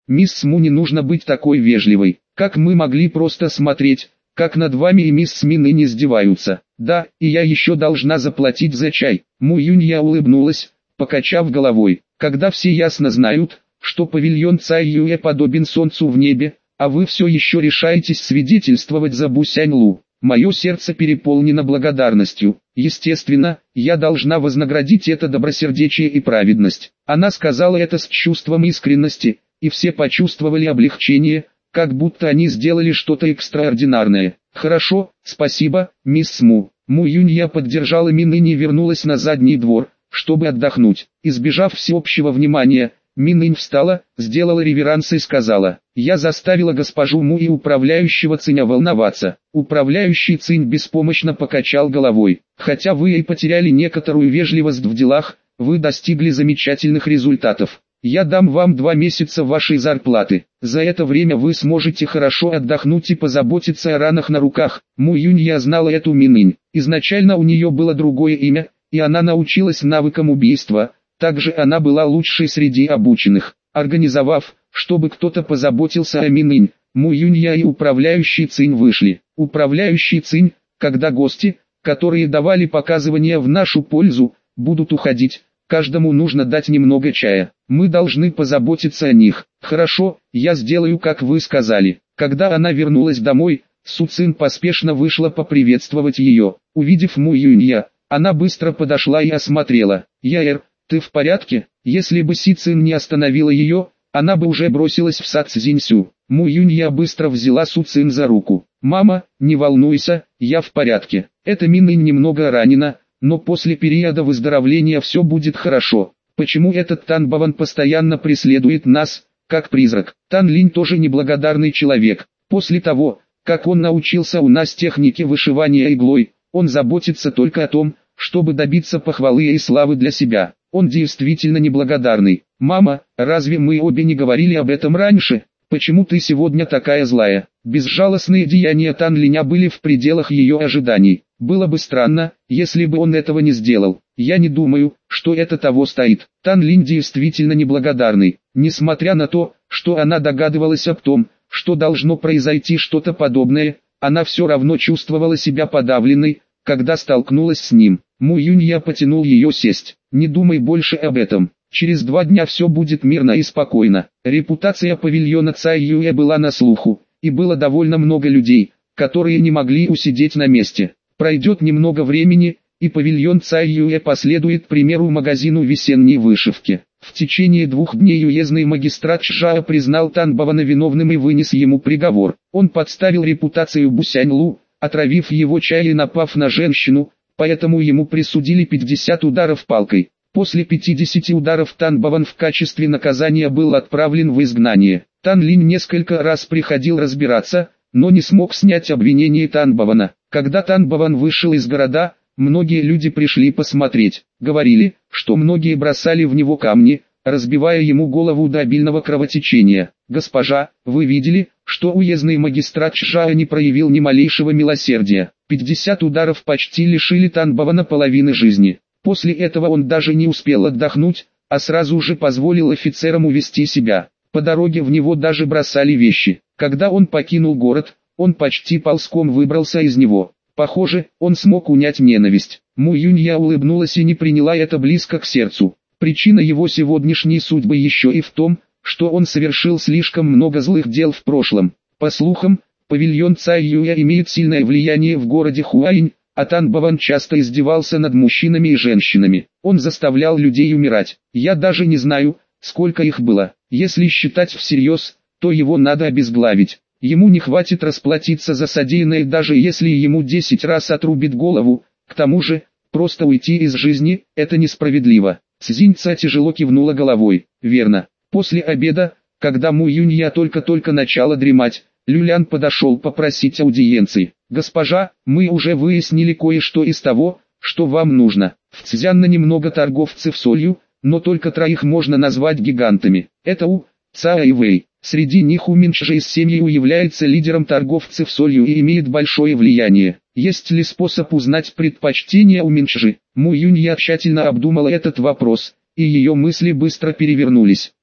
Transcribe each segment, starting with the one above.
Мисс Му, не нужно быть такой вежливой. Как мы могли просто смотреть, как над вами и мисс Минин издеваются? Да, и я еще должна заплатить за чай. Му Юнья улыбнулась, покачав головой. Когда все ясно знают, что павильон Цай Юэ подобен солнцу в небе, а вы все еще решаетесь свидетельствовать за Бусянь Лу. Мое сердце переполнено благодарностью. Естественно, я должна вознаградить это добросердечие и праведность. Она сказала это с чувством искренности, и все почувствовали облегчение, как будто они сделали что-то экстраординарное. Хорошо, спасибо, мисс Му. Му Юнья поддержала Минин и вернулась на задний двор, чтобы отдохнуть. Избежав всеобщего внимания, Минин встала, сделала реверанс и сказала: «Я заставила госпожу Му и управляющего Циня волноваться». Управляющий Цинь беспомощно покачал головой. «Хотя вы и потеряли некоторую вежливость в делах, вы достигли замечательных результатов. Я дам вам 2 месяца вашей зарплаты. За это время вы сможете хорошо отдохнуть и позаботиться о ранах на руках». Му Юнья знала эту Минин. Изначально у нее было другое имя, и она научилась навыкам убийства. Также она была лучшей среди обученных. Организовав, чтобы кто-то позаботился о Минин, Му Юнья и управляющий Цинь вышли. Управляющий Цинь, когда гости, которые давали показывания в нашу пользу, будут уходить, каждому нужно дать немного чая. Мы должны позаботиться о них. Хорошо, я сделаю, как вы сказали. Когда она вернулась домой, Су Цин поспешно вышла поприветствовать ее. Увидев Му Юнья, она быстро подошла и осмотрела. «Яэр, ты в порядке?» Если бы Си Цин не остановила ее, она бы уже бросилась в сад Цзиньсю. Му Юнья быстро взяла Су Цин за руку. «Мама, не волнуйся, я в порядке. Эта Минин немного ранена, но после периода выздоровления все будет хорошо. Почему этот Тан Баван постоянно преследует нас, как призрак?» Тан Линь тоже неблагодарный человек. После того, как он научился у нас технике вышивания иглой, он заботится только о том, чтобы добиться похвалы и славы для себя. Он действительно неблагодарный. «Мама, разве мы обе не говорили об этом раньше? Почему ты сегодня такая злая?» Безжалостные деяния Тан Линя были в пределах ее ожиданий. Было бы странно, если бы он этого не сделал. Я не думаю, что это того стоит. Тан Линь действительно неблагодарный. Несмотря на то, что она догадывалась об том, что должно произойти что-то подобное, она все равно чувствовала себя подавленной, когда столкнулась с ним. Му Юнья потянул ее сесть. «Не думай больше об этом. Через 2 дня все будет мирно и спокойно». Репутация павильона Цай Юэ была на слуху, и было довольно много людей, которые не могли усидеть на месте. Пройдет немного времени, и павильон Цай Юэ последует примеру магазину весенней вышивки. В течение 2 дней уездный магистрат Чжао признал Тан Бавана виновным и вынес ему приговор. Он подставил репутацию Бусянь Лу, отравив его чай и напав на женщину, поэтому ему присудили 50 ударов палкой. После 50 ударов Тан Баван в качестве наказания был отправлен в изгнание. Тан Линь несколько раз приходил разбираться, но не смог снять обвинение Тан Бавана. Когда Тан Баван вышел из города, многие люди пришли посмотреть. Говорили, что многие бросали в него камни, разбивая ему голову до обильного кровотечения. «Госпожа, вы видели, что уездный магистрат Чжао не проявил ни малейшего милосердия? 50 ударов почти лишили Тан Бавана половины жизни. После этого он даже не успел отдохнуть, а сразу же позволил офицерам увести себя. По дороге в него даже бросали вещи. Когда он покинул город, он почти ползком выбрался из него. Похоже, он смог унять ненависть». Му Юнья улыбнулась и не приняла это близко к сердцу. Причина его сегодняшней судьбы еще и в том, что он совершил слишком много злых дел в прошлом. По слухам, павильон Цай Юэ имеет сильное влияние в городе Хуаинь, а Тан Баван часто издевался над мужчинами и женщинами. Он заставлял людей умирать. Я даже не знаю, сколько их было. Если считать всерьез, то его надо обезглавить. Ему не хватит расплатиться за содеянное, даже если ему 10 раз отрубит голову. К тому же, просто уйти из жизни – это несправедливо. Цзиньца тяжело кивнула головой. Верно. После обеда, когда Му Юнья только-только начала дремать, Люлян подошел попросить аудиенции. «Госпожа, мы уже выяснили кое-что из того, что вам нужно. В Цзянна немного торговцев солью, но только 3 можно назвать гигантами. Это У, Цао и Вэй. Среди них У Минчжи из семьи У является лидером торговцев солью и имеет большое влияние. Есть ли способ узнать предпочтения У Минчжи?» Му Юнья тщательно обдумала этот вопрос, и ее мысли быстро перевернулись.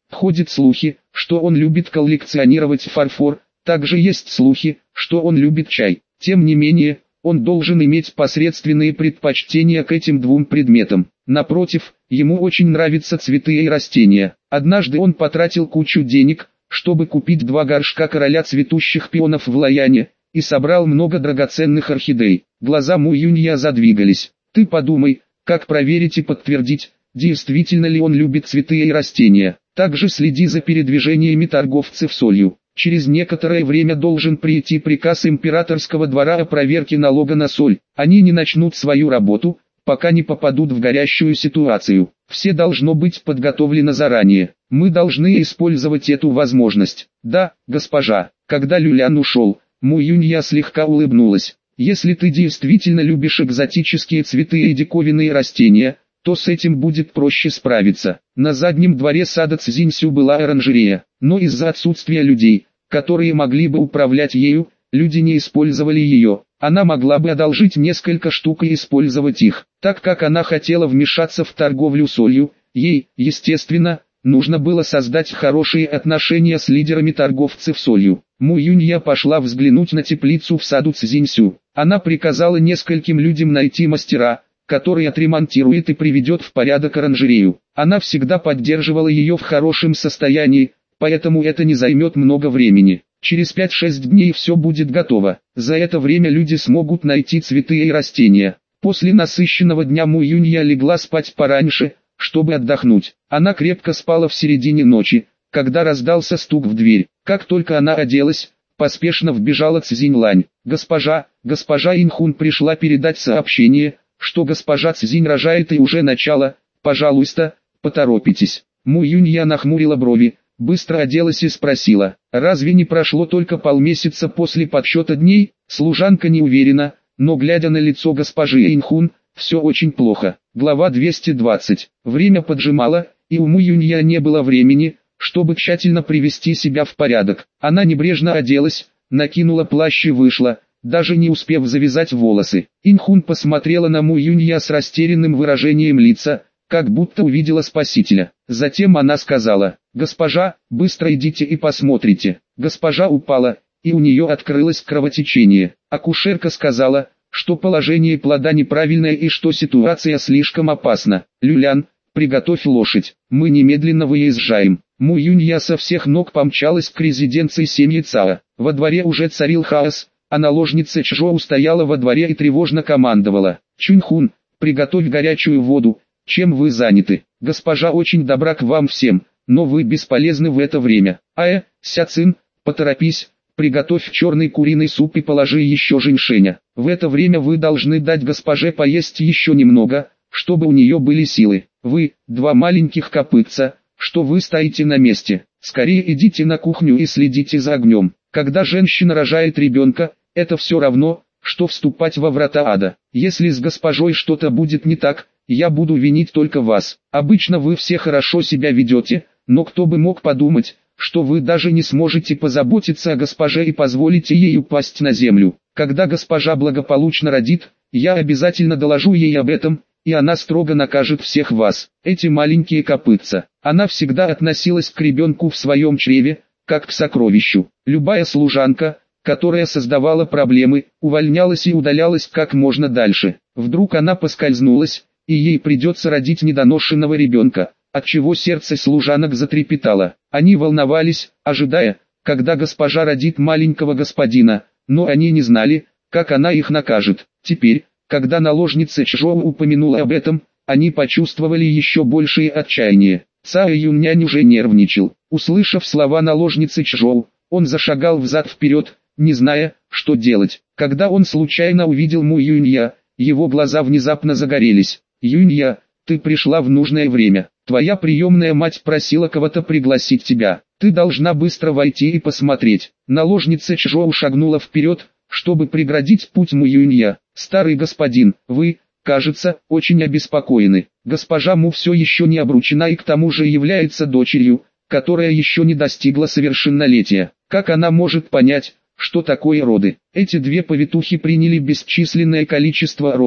Ходят слухи, что он любит коллекционировать фарфор, также есть слухи, что он любит чай. Тем не менее, он должен иметь посредственные предпочтения к этим двум предметам. Напротив, ему очень нравятся цветы и растения. Однажды он потратил кучу денег, чтобы купить 2 горшка короля цветущих пионов в Лаяне, и собрал много драгоценных орхидей. Глаза Му Юнья задвигались. Ты подумай, как проверить и подтвердить, действительно ли он любит цветы и растения. Также следи за передвижениями торговцев солью. Через некоторое время должен прийти приказ императорского двора о проверке налога на соль. Они не начнут свою работу, пока не попадут в горящую ситуацию. Все должно быть подготовлено заранее. Мы должны использовать эту возможность. Да, госпожа. Когда Люлян ушел, Му Юнья слегка улыбнулась. Если ты действительно любишь экзотические цветы и диковинные растения, то с этим будет проще справиться. На заднем дворе сада Цзиньсю была оранжерея, но из-за отсутствия людей, которые могли бы управлять ею, люди не использовали ее. Она могла бы одолжить несколько штук и использовать их. Так как она хотела вмешаться в торговлю солью, ей, естественно, нужно было создать хорошие отношения с лидерами торговцев солью. Му Юнья пошла взглянуть на теплицу в саду Цзиньсю. Она приказала нескольким людям найти мастера, который отремонтирует и приведет в порядок оранжерею. Она всегда поддерживала ее в хорошем состоянии, поэтому это не займет много времени. Через 5-6 дней все будет готово. За это время люди смогут найти цветы и растения. После насыщенного дня Му Юнья легла спать пораньше, чтобы отдохнуть. Она крепко спала в середине ночи, когда раздался стук в дверь. Как только она оделась, поспешно вбежала Цзиньлань. Госпожа Инхун пришла передать сообщение, что госпожа Цзинь рожает и уже начало, пожалуйста, поторопитесь. Му Юнья нахмурила брови, быстро оделась и спросила, разве не прошло только полмесяца после подсчета дней? Служанка не уверена, но глядя на лицо госпожи Инхун, все очень плохо. Глава 220. Время поджимало, и у Му Юнья не было времени, чтобы тщательно привести себя в порядок. Она небрежно оделась, накинула плащ и вышла, даже не успев завязать волосы. Инхун посмотрела на Му Юнья с растерянным выражением лица, как будто увидела спасителя. Затем она сказала, госпожа, быстро идите и посмотрите. Госпожа упала, и у нее открылось кровотечение. Акушерка сказала, что положение плода неправильное и что ситуация слишком опасна. Люлян, приготовь лошадь, мы немедленно выезжаем. Му Юнья со всех ног помчалась к резиденции семьи Цао. Во дворе уже царил хаос, а наложница Чжоу стояла во дворе и тревожно командовала. Чуньхун, приготовь горячую воду, чем вы заняты? Госпожа очень добра к вам всем, но вы бесполезны в это время. Ся Цин, поторопись, приготовь черный куриный суп и положи еще женьшеня. В это время вы должны дать госпоже поесть еще немного, чтобы у нее были силы. Вы, 2 маленьких копытца, что вы стоите на месте? Скорее идите на кухню и следите за огнем. Когда женщина рожает ребенка, это все равно, что вступать во врата ада. Если с госпожой что-то будет не так, я буду винить только вас. Обычно вы все хорошо себя ведете, но кто бы мог подумать, что вы даже не сможете позаботиться о госпоже и позволите ей упасть на землю. Когда госпожа благополучно родит, я обязательно доложу ей об этом, и она строго накажет всех вас. Эти маленькие копытца. Она всегда относилась к ребенку в своем чреве, как к сокровищу. Любая служанка, которая создавала проблемы, увольнялась и удалялась как можно дальше. Вдруг она поскользнулась, и ей придется родить недоношенного ребенка, отчего сердце служанок затрепетало. Они волновались, ожидая, когда госпожа родит маленького господина, но они не знали, как она их накажет. Теперь, когда наложница Чжоу упомянула об этом, они почувствовали еще большее отчаяние. Цао Юньнянь уже нервничал. Услышав слова наложницы Чжоу, он зашагал взад-вперед, не зная, что делать. Когда он случайно увидел Му Юнья, его глаза внезапно загорелись. «Юнья, ты пришла в нужное время. Твоя приемная мать просила кого-то пригласить тебя. Ты должна быстро войти и посмотреть». Наложница Чжоу шагнула вперед, чтобы преградить путь Му Юнья. «Старый господин, вы, кажется, очень обеспокоены. Госпожа Му все еще не обручена и к тому же является дочерью, которая еще не достигла совершеннолетия. Как она может понять, что такое роды? Эти 2 повитухи приняли бесчисленное количество родов,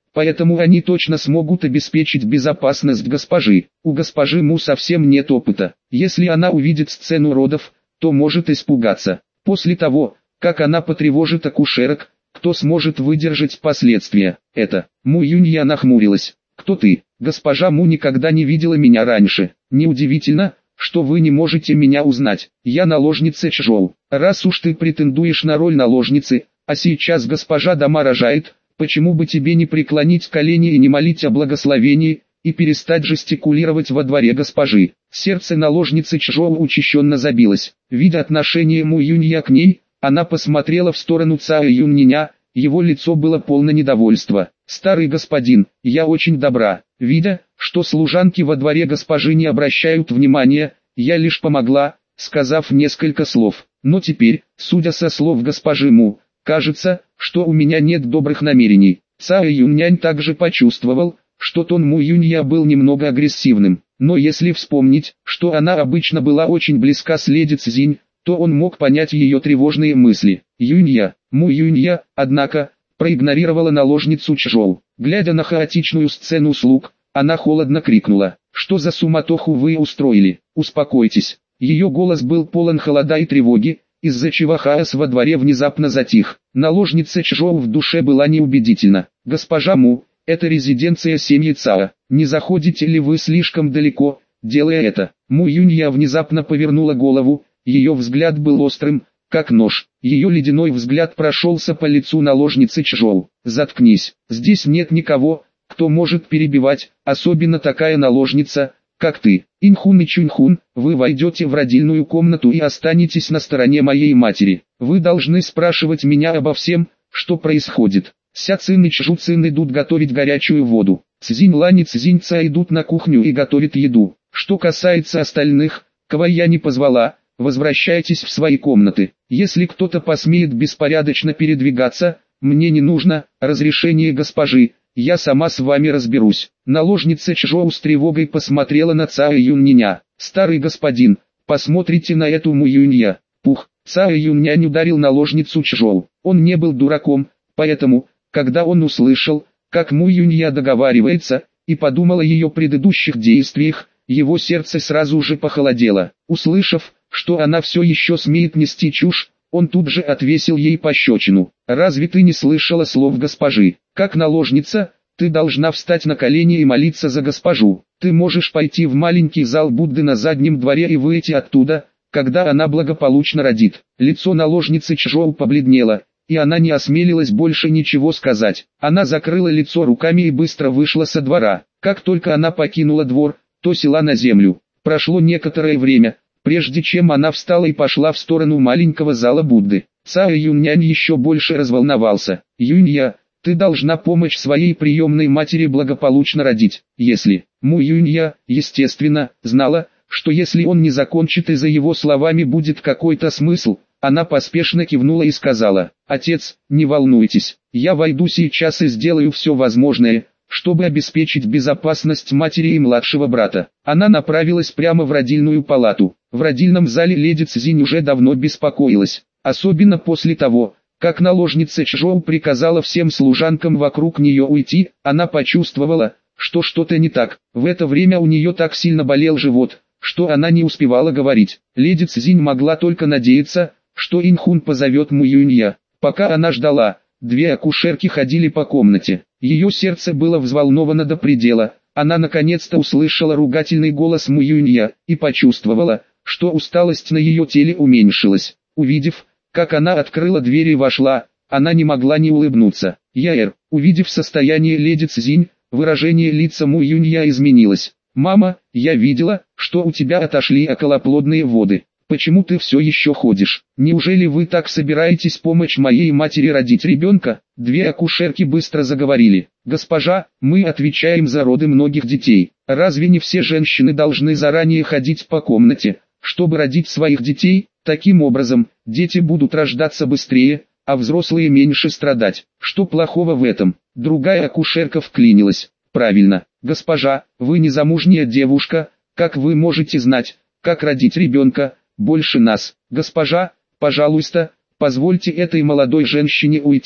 поэтому они точно смогут обеспечить безопасность госпожи. У госпожи Му совсем нет опыта. Если она увидит сцену родов, то может испугаться. После того, как она потревожит акушерок, кто сможет выдержать последствия? Это. Му Юнья нахмурилась. Кто ты? Госпожа Му никогда не видела меня раньше. Неудивительно, что вы не можете меня узнать. Я наложница Чжоу. Раз уж ты претендуешь на роль наложницы, а сейчас госпожа Дама рожает, почему бы тебе не преклонить колени и не молить о благословении, и перестать жестикулировать во дворе госпожи? Сердце наложницы Чжоу учащенно забилось. Видя отношение Му Юнья к ней, она посмотрела в сторону Цао Юньня, его лицо было полно недовольства. «Старый господин, я очень добра. Видя, что служанки во дворе госпожи не обращают внимания, я лишь помогла, сказав несколько слов. Но теперь, судя со слов госпожи Му, кажется, что у меня нет добрых намерений». Цао Юньнянь также почувствовал, что тон Му Юнья был немного агрессивным. Но если вспомнить, что она обычно была очень близка с леди Цзинь, то он мог понять ее тревожные мысли. Юнья, Му Юнья, однако, проигнорировала наложницу Чжоу. Глядя на хаотичную сцену слуг, она холодно крикнула: «Что за суматоху вы устроили? Успокойтесь». Ее голос был полон холода и тревоги, из-за чего хаос во дворе внезапно затих. Наложница Чжоу в душе была неубедительна. «Госпожа Му, это резиденция семьи Цао. Не заходите ли вы слишком далеко, делая это?» Му Юнья внезапно повернула голову, ее взгляд был острым, как нож. Ее ледяной взгляд прошелся по лицу наложницы Чжоу. «Заткнись, здесь нет никого, кто может перебивать, особенно такая наложница, как ты. Инхун и Чуньхун, вы войдете в родильную комнату и останетесь на стороне моей матери. Вы должны спрашивать меня обо всем, что происходит. Ся Цин и Чжу Цин идут готовить горячую воду. Цзинь Лань и Цзинь Ца идут на кухню и готовят еду. Что касается остальных, кого я не позвала, возвращайтесь в свои комнаты. Если кто-то посмеет беспорядочно передвигаться, мне не нужно разрешение госпожи, я сама с вами разберусь». Наложница Чжоу с тревогой посмотрела на Цао Юньня. «Старый господин, посмотрите на эту Му Юнья». Пух. Цао Юньнянь ударил наложницу Чжоу. Он не был дураком, поэтому, когда он услышал, как Му Юнья договаривается, и подумал о ее предыдущих действиях, его сердце сразу же похолодело. Услышав, что она все еще смеет нести чушь, он тут же отвесил ей пощечину. «Разве ты не слышала слов госпожи? Как наложница, ты должна встать на колени и молиться за госпожу. Ты можешь пойти в маленький зал Будды на заднем дворе и выйти оттуда, когда она благополучно родит». Лицо наложницы Чжоу побледнело, и она не осмелилась больше ничего сказать. Она закрыла лицо руками и быстро вышла со двора. Как только она покинула двор, то села на землю. Прошло некоторое время, прежде чем она встала и пошла в сторону маленького зала Будды. Цао Юньнянь еще больше разволновался. «Юнья, ты должна помочь своей приемной матери благополучно родить». Если Му Юнья, естественно, знала, что если он не закончит и за его словами будет какой-то смысл, она поспешно кивнула и сказала: «Отец, не волнуйтесь, я войду сейчас и сделаю все возможное, чтобы обеспечить безопасность матери и младшего брата». Она направилась прямо в родильную палату. В родильном зале леди Цзинь уже давно беспокоилась, особенно после того, как наложница Чжоу приказала всем служанкам вокруг нее уйти. Она почувствовала, что что-то не так. В это время у нее так сильно болел живот, что она не успевала говорить. Леди Цзинь могла только надеяться, что Инхун позовет Му Юнья. Пока она ждала, две акушерки ходили по комнате. Ее сердце было взволновано до предела. Она наконец-то услышала ругательный голос Му Юнья и почувствовала, что усталость на ее теле уменьшилась. Увидев, как она открыла дверь и вошла, она не могла не улыбнуться. Яэр, увидев состояние леди Цзинь, выражение лица Му Юнья изменилось. «Мама, я видела, что у тебя отошли околоплодные воды. Почему ты все еще ходишь? Неужели вы так собираетесь помочь моей матери родить ребенка?» Две акушерки быстро заговорили. «Госпожа, мы отвечаем за роды многих детей. Разве не все женщины должны заранее ходить по комнате, чтобы родить своих детей? Таким образом, дети будут рождаться быстрее, а взрослые меньше страдать. Что плохого в этом?» Другая акушерка вклинилась. «Правильно, госпожа, вы незамужняя девушка, как вы можете знать, как родить ребенка больше нас? Госпожа, пожалуйста, позвольте этой молодой женщине уйти».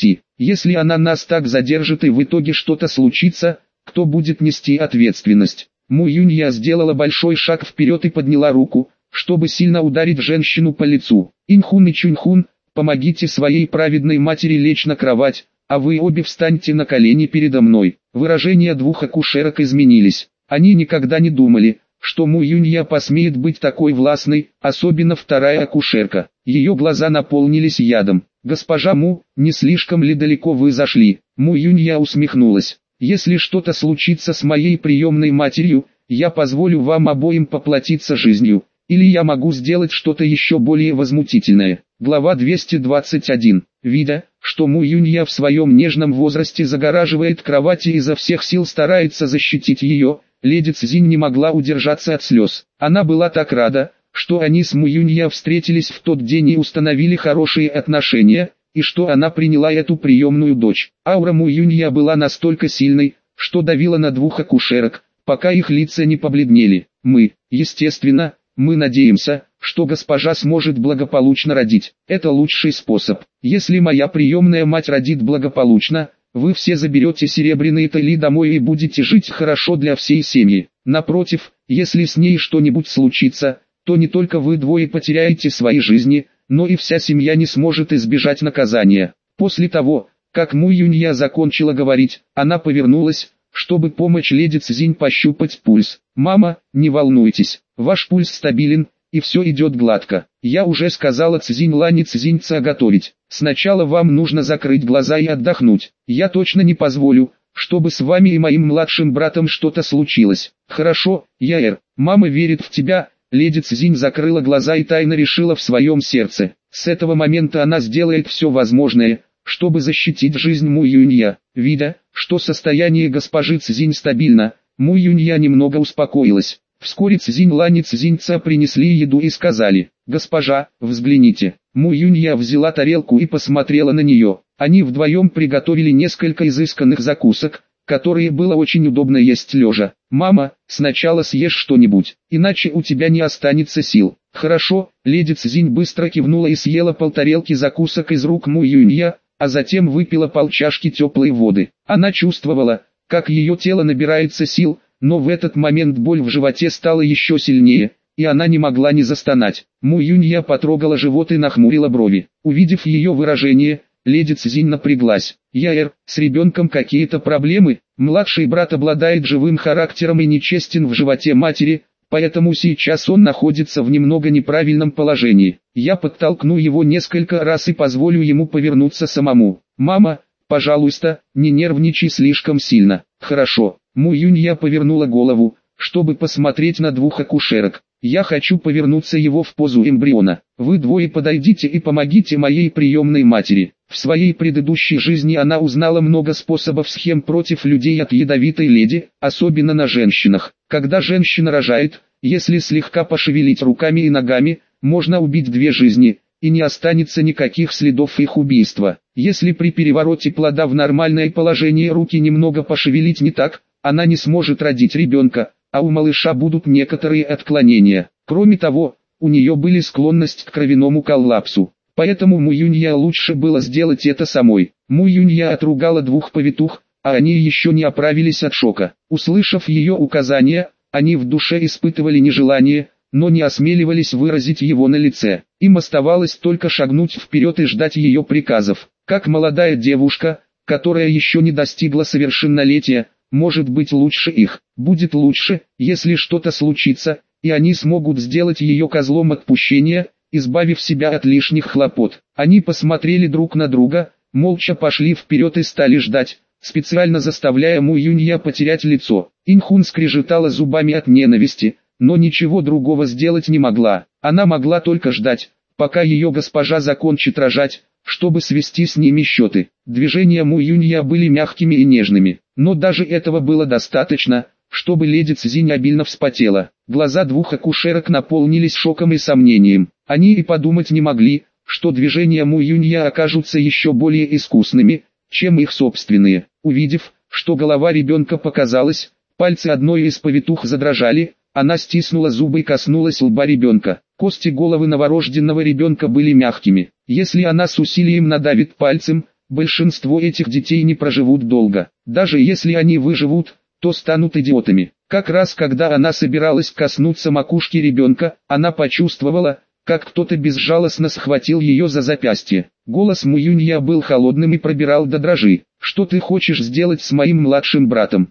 Если она нас так задержит и в итоге что-то случится, кто будет нести ответственность? Му Юнья сделала большой шаг вперед и подняла руку, чтобы сильно ударить женщину по лицу. Инхун и Чуньхун, помогите своей праведной матери лечь на кровать, а вы обе встаньте на колени передо мной. Выражения двух акушерок изменились. Они никогда не думали, что Му Юнья посмеет быть такой властной, особенно вторая акушерка. Ее глаза наполнились ядом. «Госпожа Му, не слишком ли далеко вы зашли?» Му Юнья усмехнулась. «Если что-то случится с моей приемной матерью, я позволю вам обоим поплатиться жизнью, или я могу сделать что-то еще более возмутительное». Глава 221. Видя, что Му Юнья в своем нежном возрасте загораживает кровать и изо всех сил старается защитить ее, леди Цзинь не могла удержаться от слез. Она была так рада, что они с Му Юнья встретились в тот день и установили хорошие отношения, и что она приняла эту приемную дочь. Аура Му Юнья была настолько сильной, что давила на двух акушерок, пока их лица не побледнели. Мы надеемся, что госпожа сможет благополучно родить. Это лучший способ. Если моя приемная мать родит благополучно, вы все заберете серебряные тали домой и будете жить хорошо для всей семьи. Напротив, если с ней что-нибудь случится, то не только вы двое потеряете свои жизни, но и вся семья не сможет избежать наказания. После того, как Му Юнья закончила говорить, она повернулась, чтобы помочь леди Цзинь пощупать пульс. «Мама, не волнуйтесь, ваш пульс стабилен, и все идет гладко. Я уже сказала Цзинь Лань и Цзинь Ца готовить. Сначала вам нужно закрыть глаза и отдохнуть. Я точно не позволю, чтобы с вами и моим младшим братом что-то случилось. Хорошо, Яэр, мама верит в тебя». Леди Цзинь закрыла глаза и тайно решила в своем сердце. С этого момента она сделает все возможное, чтобы защитить жизнь Му Юнья. Видя, что состояние госпожи Цзинь стабильно, Му Юнья немного успокоилась. Вскоре Цзинь Лань и Цзинь Ца принесли еду и сказали: «Госпожа, взгляните». Му Юнья взяла тарелку и посмотрела на нее. Они вдвоем приготовили несколько изысканных закусок, которые было очень удобно есть лежа. «Мама, сначала съешь что-нибудь, иначе у тебя не останется сил». «Хорошо», леди Цзинь быстро кивнула и съела полтарелки закусок из рук Му Юнья, а затем выпила полчашки теплой воды. Она чувствовала, как ее тело набирается сил, но в этот момент боль в животе стала еще сильнее, и она не могла не застонать. Му Юнья потрогала живот и нахмурила брови. Увидев ее выражение, леди Цзинь напряглась. «Яэр, с ребенком какие-то проблемы? Младший брат обладает живым характером и нечестен в животе матери, поэтому сейчас он находится в немного неправильном положении. Я подтолкну его несколько раз и позволю ему повернуться самому. Мама, пожалуйста, не нервничай слишком сильно». «Хорошо». Му Юнья повернула голову, чтобы посмотреть на двух акушерок. «Я хочу повернуться его в позу эмбриона. Вы двое подойдите и помогите моей приемной матери». В своей предыдущей жизни она узнала много способов схем против людей от ядовитой леди, особенно на женщинах. Когда женщина рожает, если слегка пошевелить руками и ногами, можно убить две жизни, и не останется никаких следов их убийства. Если при перевороте плода в нормальное положение руки немного пошевелить не так, она не сможет родить ребенка, а у малыша будут некоторые отклонения. Кроме того, у нее были склонность к кровяному коллапсу. Поэтому Му Юнья лучше было сделать это самой. Му Юнья отругала двух повитух, а они еще не оправились от шока. Услышав ее указания, они в душе испытывали нежелание, но не осмеливались выразить его на лице. Им оставалось только шагнуть вперед и ждать ее приказов. Как молодая девушка, которая еще не достигла совершеннолетия, может быть лучше их. Будет лучше, если что-то случится, и они смогут сделать ее козлом отпущения, избавив себя от лишних хлопот. Они посмотрели друг на друга, молча пошли вперед и стали ждать, специально заставляя Му Юнья потерять лицо. Инхун скрежетала зубами от ненависти, но ничего другого сделать не могла. Она могла только ждать, пока ее госпожа закончит рожать, чтобы свести с ними счеты. Движения Му Юнья были мягкими и нежными, но даже этого было достаточно, чтобы леди Цзинь обильно вспотела. Глаза двух акушерок наполнились шоком и сомнением. Они и подумать не могли, что движения Му Юнья окажутся еще более искусными, чем их собственные. Увидев, что голова ребенка показалась, пальцы одной из повитух задрожали, она стиснула зубы и коснулась лба ребенка. Кости головы новорожденного ребенка были мягкими. Если она с усилием надавит пальцем, большинство этих детей не проживут долго. Даже если они выживут, то станут идиотами. Как раз когда она собиралась коснуться макушки ребенка, она почувствовала, как кто-то безжалостно схватил ее за запястье. Голос Муюнья был холодным и пробирал до дрожи. «Что ты хочешь сделать с моим младшим братом?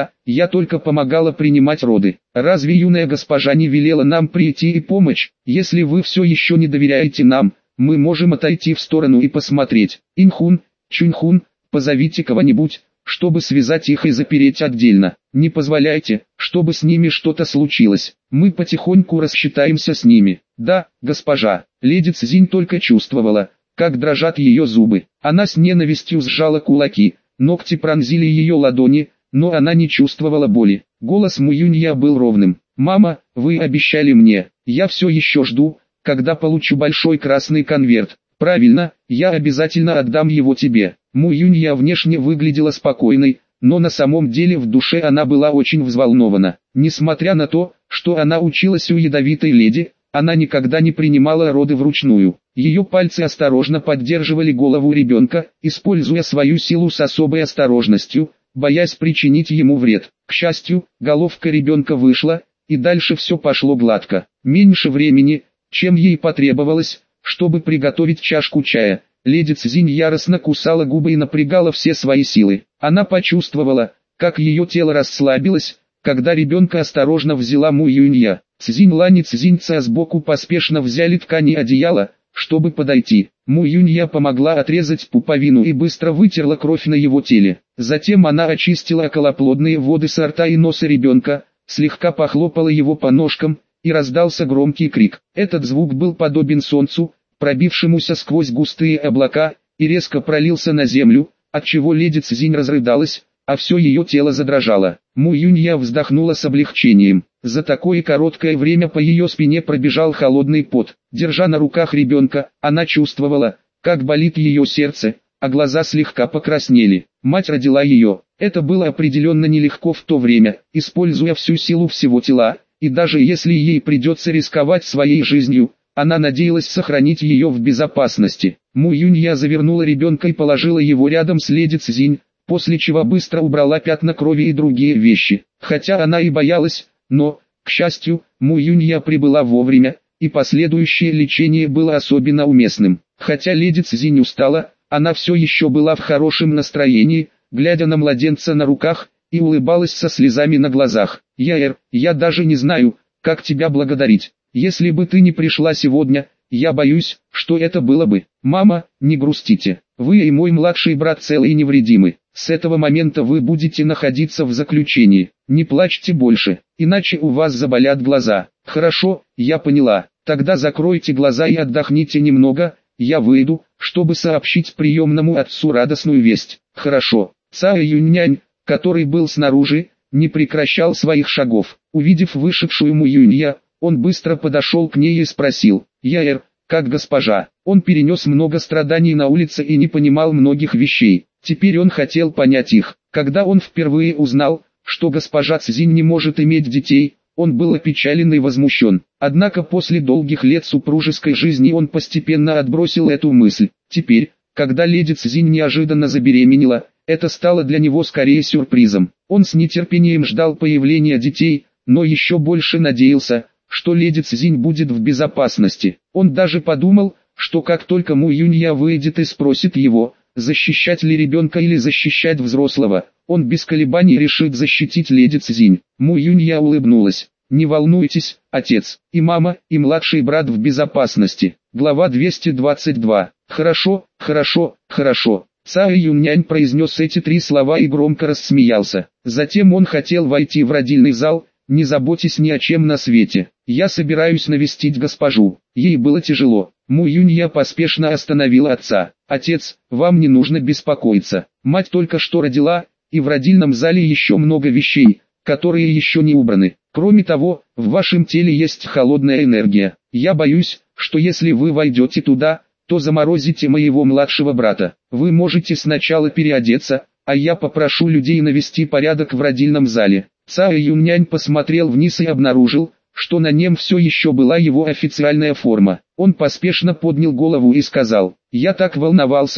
Я только помогала принимать роды. Разве юная госпожа не велела нам прийти и помочь? Если вы все еще не доверяете нам, мы можем отойти в сторону и посмотреть. Инхун, Чуньхун, позовите кого-нибудь, чтобы связать их и запереть отдельно. Не позволяйте, чтобы с ними что-то случилось. Мы потихоньку рассчитаемся с ними». «Да, госпожа». Леди Цзинь только чувствовала, как дрожат ее зубы. Она с ненавистью сжала кулаки, ногти пронзили ее ладони, но она не чувствовала боли. Голос Муюнья был ровным. «Мама, вы обещали мне. Я все еще жду, когда получу большой красный конверт. Правильно, я обязательно отдам его тебе». Муюнья внешне выглядела спокойной, но на самом деле в душе она была очень взволнована. Несмотря на то, что она училась у ядовитой леди, она никогда не принимала роды вручную. Ее пальцы осторожно поддерживали голову ребенка, используя свою силу с особой осторожностью, боясь причинить ему вред. К счастью, головка ребенка вышла, и дальше все пошло гладко. Меньше времени, чем ей потребовалось, чтобы приготовить чашку чая. Леди Цзинь яростно кусала губы и напрягала все свои силы. Она почувствовала, как ее тело расслабилось, когда ребенка осторожно взяла Му Юнья. Цзинь Лань и Цзинь Ца сбоку поспешно взяли ткани одеяла, чтобы подойти. Му Юнья помогла отрезать пуповину и быстро вытерла кровь на его теле. Затем она очистила околоплодные воды со рта и носа ребенка, слегка похлопала его по ножкам, и раздался громкий крик. Этот звук был подобен солнцу, пробившемуся сквозь густые облака, и резко пролился на землю, отчего леди Цзинь разрыдалась, а все ее тело задрожало. Му Юнья вздохнула с облегчением. За такое короткое время по ее спине пробежал холодный пот. Держа на руках ребенка, она чувствовала, как болит ее сердце, а глаза слегка покраснели. Мать родила ее. Это было определенно нелегко в то время, используя всю силу всего тела, и даже если ей придется рисковать своей жизнью, она надеялась сохранить ее в безопасности. Му Юнья завернула ребенка и положила его рядом с леди Цзинь, после чего быстро убрала пятна крови и другие вещи. Хотя она и боялась, но, к счастью, Му Юнья прибыла вовремя, и последующее лечение было особенно уместным. Хотя леди Цзинь устала, она все еще была в хорошем настроении, глядя на младенца на руках, и улыбалась со слезами на глазах. Я даже не знаю, как тебя благодарить. Если бы ты не пришла сегодня, я боюсь, что это было бы. Мама, не грустите. Вы и мой младший брат целы и невредимы. С этого момента вы будете находиться в заключении. Не плачьте больше, иначе у вас заболят глаза. Хорошо, я поняла. Тогда закройте глаза и отдохните немного. Я выйду, чтобы сообщить приемному отцу радостную весть. Хорошо. Цао Юньнянь, который был снаружи, не прекращал своих шагов. Увидев вышедшую Му Юнья, он быстро подошел к ней и спросил: как госпожа?» Он перенес много страданий на улице и не понимал многих вещей. Теперь он хотел понять их. Когда он впервые узнал, что госпожа Цзинь не может иметь детей, он был опечален и возмущен. Однако после долгих лет супружеской жизни он постепенно отбросил эту мысль. Теперь, когда леди Цзинь неожиданно забеременела, это стало для него скорее сюрпризом. Он с нетерпением ждал появления детей, но еще больше надеялся, что леди Цзинь будет в безопасности. Он даже подумал, что как только Му Юнья выйдет и спросит его, защищать ли ребенка или защищать взрослого, он без колебаний решит защитить леди Цзинь. Му Юнья улыбнулась. «Не волнуйтесь, отец, и мама, и младший брат в безопасности». Глава 222. «Хорошо, хорошо, хорошо». Цао Юньнянь произнес эти 3 слова и громко рассмеялся. Затем он хотел войти в родильный зал. «Не заботьтесь ни о чем на свете. Я собираюсь навестить госпожу». Ей было тяжело. Му Юнья поспешно остановила отца. «Отец, вам не нужно беспокоиться. Мать только что родила, и в родильном зале еще много вещей, которые еще не убраны. Кроме того, в вашем теле есть холодная энергия. Я боюсь, что если вы войдете туда, то заморозите моего младшего брата. Вы можете сначала переодеться, а я попрошу людей навести порядок в родильном зале». Цао Юньнянь посмотрел вниз и обнаружил, что на нем все еще была его официальная форма. Он поспешно поднял голову и сказал: «Я так волновался,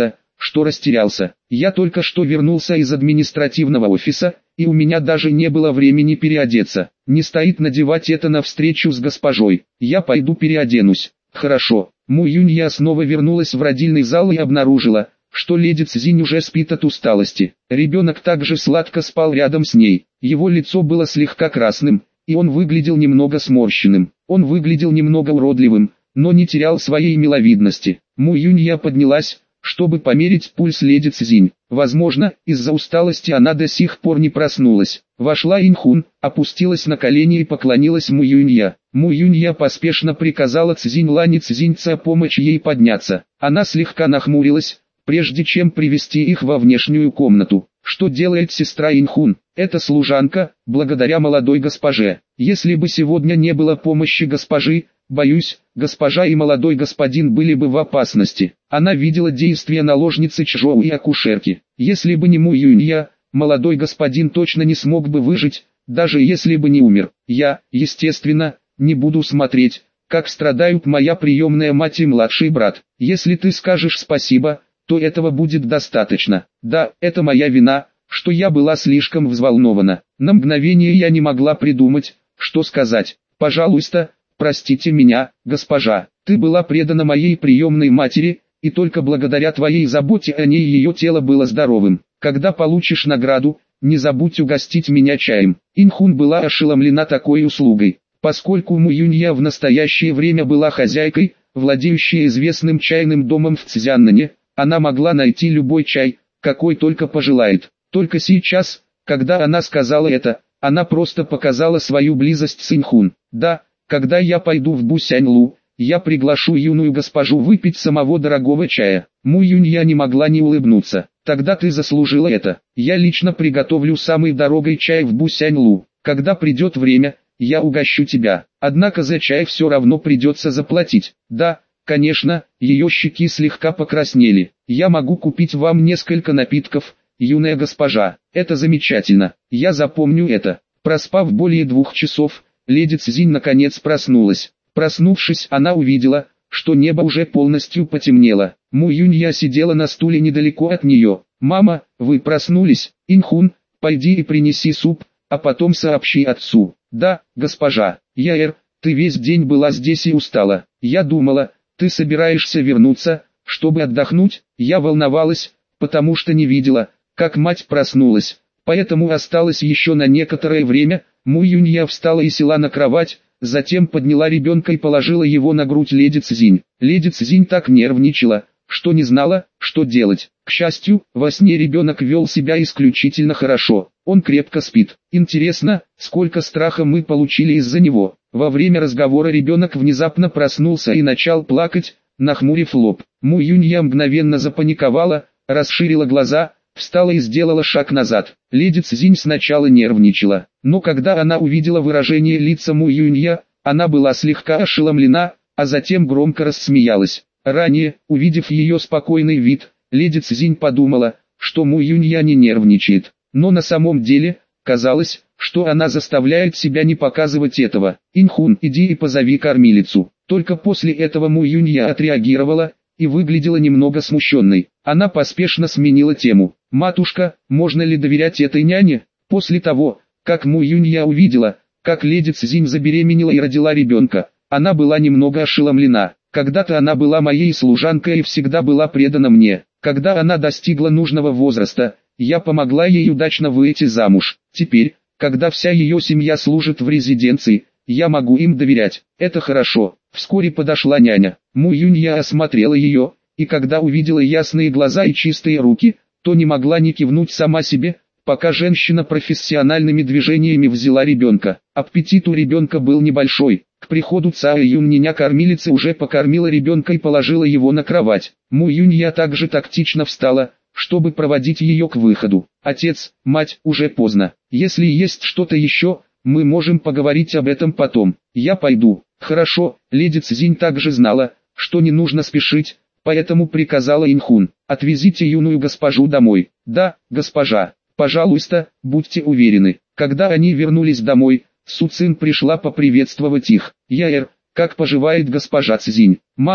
что растерялся. Я только что вернулся из административного офиса, и у меня даже не было времени переодеться. Не стоит надевать это на встречу с госпожой. Я пойду переоденусь. Хорошо. Му Юнья снова вернулась в родильный зал и обнаружила, что леди Цзинь уже спит от усталости. Ребенок также сладко спал рядом с ней. Его лицо было слегка красным, и он выглядел немного сморщенным. Он выглядел немного уродливым, но не терял своей миловидности. Му Юнья поднялась, чтобы померить пульс леди Цзинь. Возможно, из-за усталости она до сих пор не проснулась. Вошла Инхун, опустилась на колени и поклонилась Му Юнья. Му Юнья поспешно приказала Цзинь Лань и Цзинь Ца помочь ей подняться. Она слегка нахмурилась, прежде чем привести их во внешнюю комнату. Что делает сестра Инхун? Это служанка, благодаря молодой госпоже. Если бы сегодня не было помощи госпожи, боюсь, госпожа и молодой господин были бы в опасности. Она видела действия наложницы Чжоу и акушерки. Если бы не Му Юнья, молодой господин точно не смог бы выжить, даже если бы не умер. Я, естественно, не буду смотреть, как страдают моя приемная мать и младший брат. Если ты скажешь спасибо, то этого будет достаточно. Да, это моя вина, что я была слишком взволнована. На мгновение я не могла придумать, что сказать. Пожалуйста, простите меня, госпожа. Ты была предана моей приемной матери, и только благодаря твоей заботе о ней ее тело было здоровым. Когда получишь награду, не забудь угостить меня чаем. Инхун была ошеломлена такой услугой, поскольку Му Юнья в настоящее время была хозяйкой, владеющей известным чайным домом в Цзяннане. Она могла найти любой чай, какой только пожелает. Только сейчас, когда она сказала это, она просто показала свою близость с Инхун. Да, когда я пойду в Бусяньлу, я приглашу юную госпожу выпить самого дорогого чая. Му Юнья не могла не улыбнуться. Тогда ты заслужила это. Я лично приготовлю самый дорогой чай в Бусяньлу. Когда придет время, я угощу тебя. Однако за чай все равно придется заплатить. Да, конечно, ее щеки слегка покраснели. Я могу купить вам несколько напитков, юная госпожа. Это замечательно. Я запомню это. Проспав более 2 часов, леди Цзинь наконец проснулась. Проснувшись, она увидела, что небо уже полностью потемнело. Му Юнья сидела на стуле недалеко от нее. «Мама, вы проснулись? Инхун, пойди и принеси суп, а потом сообщи отцу». «Да, госпожа. Яэр, ты весь день была здесь и устала. Я думала, ты собираешься вернуться, чтобы отдохнуть». Я волновалась, потому что не видела, как мать проснулась, поэтому осталась еще на некоторое время. Му Юнья встала и села на кровать, затем подняла ребенка и положила его на грудь леди Цзинь. Леди Цзинь так нервничала, что не знала, что делать. К счастью, во сне ребенок вел себя исключительно хорошо. Он крепко спит. Интересно, сколько страха мы получили из-за него. Во время разговора ребенок внезапно проснулся и начал плакать, нахмурив лоб. Му Юнья мгновенно запаниковала, расширила глаза, встала и сделала шаг назад. Леди Цзинь сначала нервничала, но когда она увидела выражение лица Му Юнья, она была слегка ошеломлена, а затем громко рассмеялась. Ранее, увидев ее спокойный вид, леди Цзинь подумала, что Му Юнья не нервничает, но на самом деле, казалось, что она заставляет себя не показывать этого. «Инхун, иди и позови кормилицу». Только после этого Му Юнья отреагировала и выглядела немного смущенной. Она поспешно сменила тему. «Матушка, можно ли доверять этой няне?» После того, как Му Юнья увидела, как леди Цзинь забеременела и родила ребенка, она была немного ошеломлена. «Когда-то она была моей служанкой и всегда была предана мне. Когда она достигла нужного возраста, я помогла ей удачно выйти замуж. Теперь, когда вся ее семья служит в резиденции, я могу им доверять. Это хорошо». Вскоре подошла няня. Му Юнья осмотрела ее, и когда увидела ясные глаза и чистые руки, то не могла не кивнуть сама себе, пока женщина профессиональными движениями взяла ребенка. Аппетит у ребенка был небольшой. К приходу Цао Юнь няня-кормилица уже покормила ребенка и положила его на кровать. Му Юнья также тактично встала, чтобы проводить ее к выходу. «Отец, мать, уже поздно. Если есть что-то еще, мы можем поговорить об этом потом. Я пойду». «Хорошо». Леди Цзинь также знала, что не нужно спешить, поэтому приказала Инхун: «Отвезите юную госпожу домой». «Да, госпожа. Пожалуйста, будьте уверены». Когда они вернулись домой, Су Цин пришла поприветствовать их. «Яэр, как поживает госпожа Цзинь?» «Мама,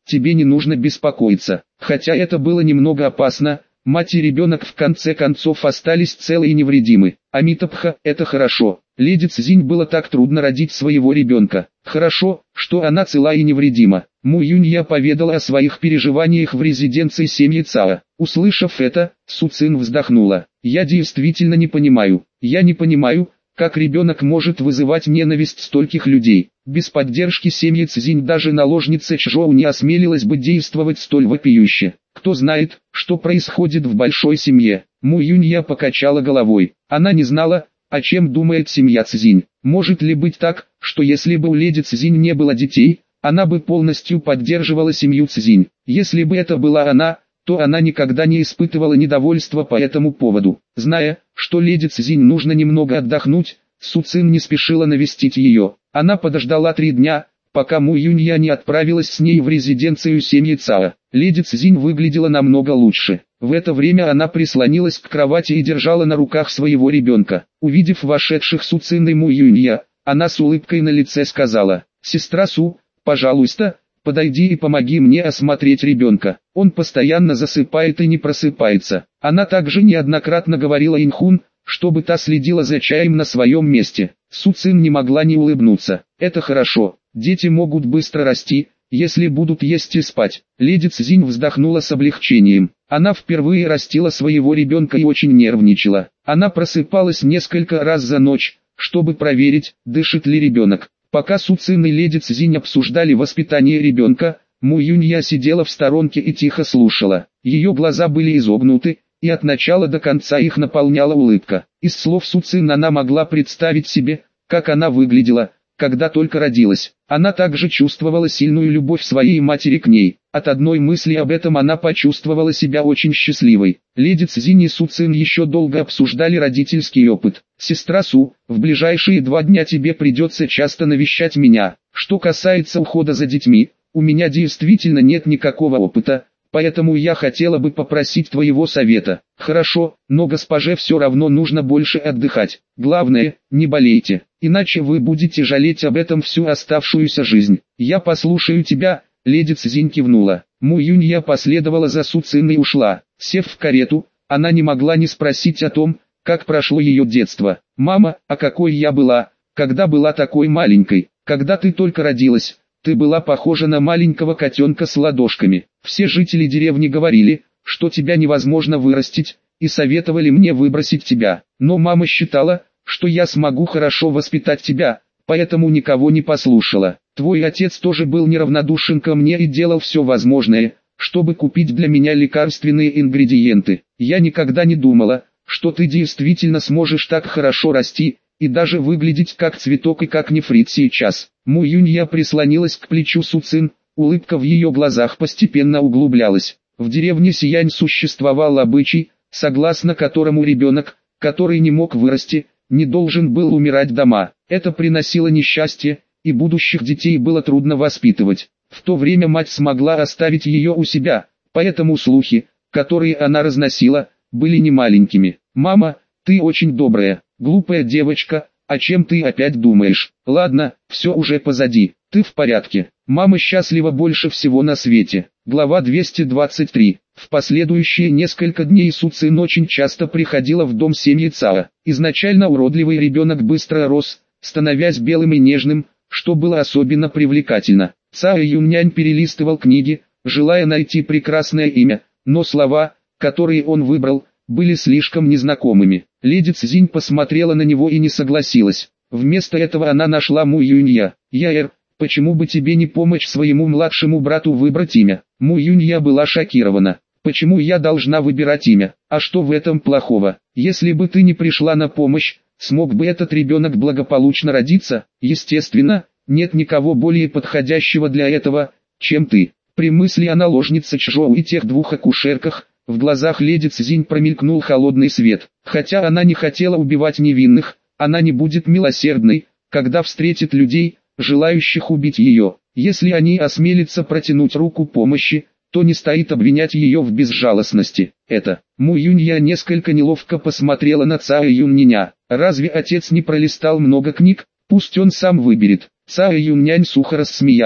тебе не нужно беспокоиться. Хотя это было немного опасно, мать и ребенок в конце концов остались целы и невредимы. Амитабха, это хорошо. Леди Цзинь было так трудно родить своего ребенка. Хорошо, что она цела и невредима. Му Юнья поведала о своих переживаниях в резиденции семьи Цао. Услышав это, Су Цин вздохнула. Я действительно не понимаю. Я не понимаю, как ребенок может вызывать ненависть стольких людей. Без поддержки семьи Цзинь даже наложница Чжоу не осмелилась бы действовать столь вопиюще. Кто знает, что происходит в большой семье. Му Юнья покачала головой. Она не знала, о чем думает семья Цзинь. Может ли быть так, что если бы у леди Цзинь не было детей, она бы полностью поддерживала семью Цзинь? Если бы это была она, то она никогда не испытывала недовольства по этому поводу. Зная, что леди Цзинь нужно немного отдохнуть, Су Цин не спешила навестить ее. Она подождала 3 дня, пока Му Юнья не отправилась с ней в резиденцию семьи Цао. Леди Цзинь выглядела намного лучше. В это время она прислонилась к кровати и держала на руках своего ребенка. Увидев вошедших Су Цин и Му Юнья, она с улыбкой на лице сказала: «Сестра Су, пожалуйста, подойди и помоги мне осмотреть ребенка. Он постоянно засыпает и не просыпается». Она также неоднократно говорила Инхун, чтобы та следила за чаем на своем месте. Су Цин не могла не улыбнуться. «Это хорошо, дети могут быстро расти, если будут есть и спать». Леди Цзинь вздохнула с облегчением. Она впервые растила своего ребенка и очень нервничала. Она просыпалась несколько раз за ночь, чтобы проверить, дышит ли ребенок. Пока Су Цин и леди Цзинь обсуждали воспитание ребенка, Му Юнья сидела в сторонке и тихо слушала. Ее глаза были изогнуты, и от начала до конца их наполняла улыбка. Из слов Су Цин она могла представить себе, как она выглядела, когда только родилась. Она также чувствовала сильную любовь своей матери к ней. От одной мысли об этом она почувствовала себя очень счастливой. Леди Цзинь и Су Цин еще долго обсуждали родительский опыт. «Сестра Су, в ближайшие 2 дня тебе придется часто навещать меня. Что касается ухода за детьми, у меня действительно нет никакого опыта, поэтому я хотела бы попросить твоего совета». «Хорошо, но госпоже все равно нужно больше отдыхать. Главное, не болейте, иначе вы будете жалеть об этом всю оставшуюся жизнь». «Я послушаю тебя», — леди Цзинь кивнула. Му Юнья последовала за Су Цин и ушла. Сев в карету, она не могла не спросить о том, как прошло ее детство. «Мама, а какой я была, когда была такой маленькой? Когда ты только родилась, ты была похожа на маленького котенка с ладошками. Все жители деревни говорили, что тебя невозможно вырастить, и советовали мне выбросить тебя. Но мама считала, что я смогу хорошо воспитать тебя, поэтому никого не послушала. Твой отец тоже был неравнодушен ко мне и делал все возможное, чтобы купить для меня лекарственные ингредиенты. Я никогда не думала, что ты действительно сможешь так хорошо расти, и даже выглядеть как цветок и как нефрит сейчас». Му Юнья прислонилась к плечу Су Цин, улыбка в ее глазах постепенно углублялась. В деревне Сиянь существовал обычай, согласно которому ребенок, который не мог вырасти, не должен был умирать дома. Это приносило несчастье, и будущих детей было трудно воспитывать. В то время мать смогла оставить ее у себя, поэтому слухи, которые она разносила, были немаленькими. «Мама, ты очень добрая, глупая девочка, о чем ты опять думаешь? Ладно, все уже позади, ты в порядке». Мама счастлива больше всего на свете. Глава 223. В последующие несколько дней Су Цин очень часто приходила в дом семьи Цао. Изначально уродливый ребенок быстро рос, становясь белым и нежным, что было особенно привлекательно. Цао Юньнянь перелистывал книги, желая найти прекрасное имя, но слова, которые он выбрал, были слишком незнакомыми. Леди Цзинь посмотрела на него и не согласилась. Вместо этого она нашла Му Юнья. «Яэр, почему бы тебе не помочь своему младшему брату выбрать имя?» Му Юнья была шокирована. «Почему я должна выбирать имя? А что в этом плохого? Если бы ты не пришла на помощь, смог бы этот ребенок благополучно родиться? Естественно, нет никого более подходящего для этого, чем ты». При мысли о наложнице Чжоу и тех 2 акушерках, в глазах леди Цзинь промелькнул холодный свет. Хотя она не хотела убивать невинных, она не будет милосердной, когда встретит людей, желающих убить ее. Если они осмелятся протянуть руку помощи, то не стоит обвинять ее в безжалостности. Это. Му Юнья несколько неловко посмотрела на Цао Юньня. «Разве отец не пролистал много книг? Пусть он сам выберет». Цао Юньнянь сухо рассмеялся.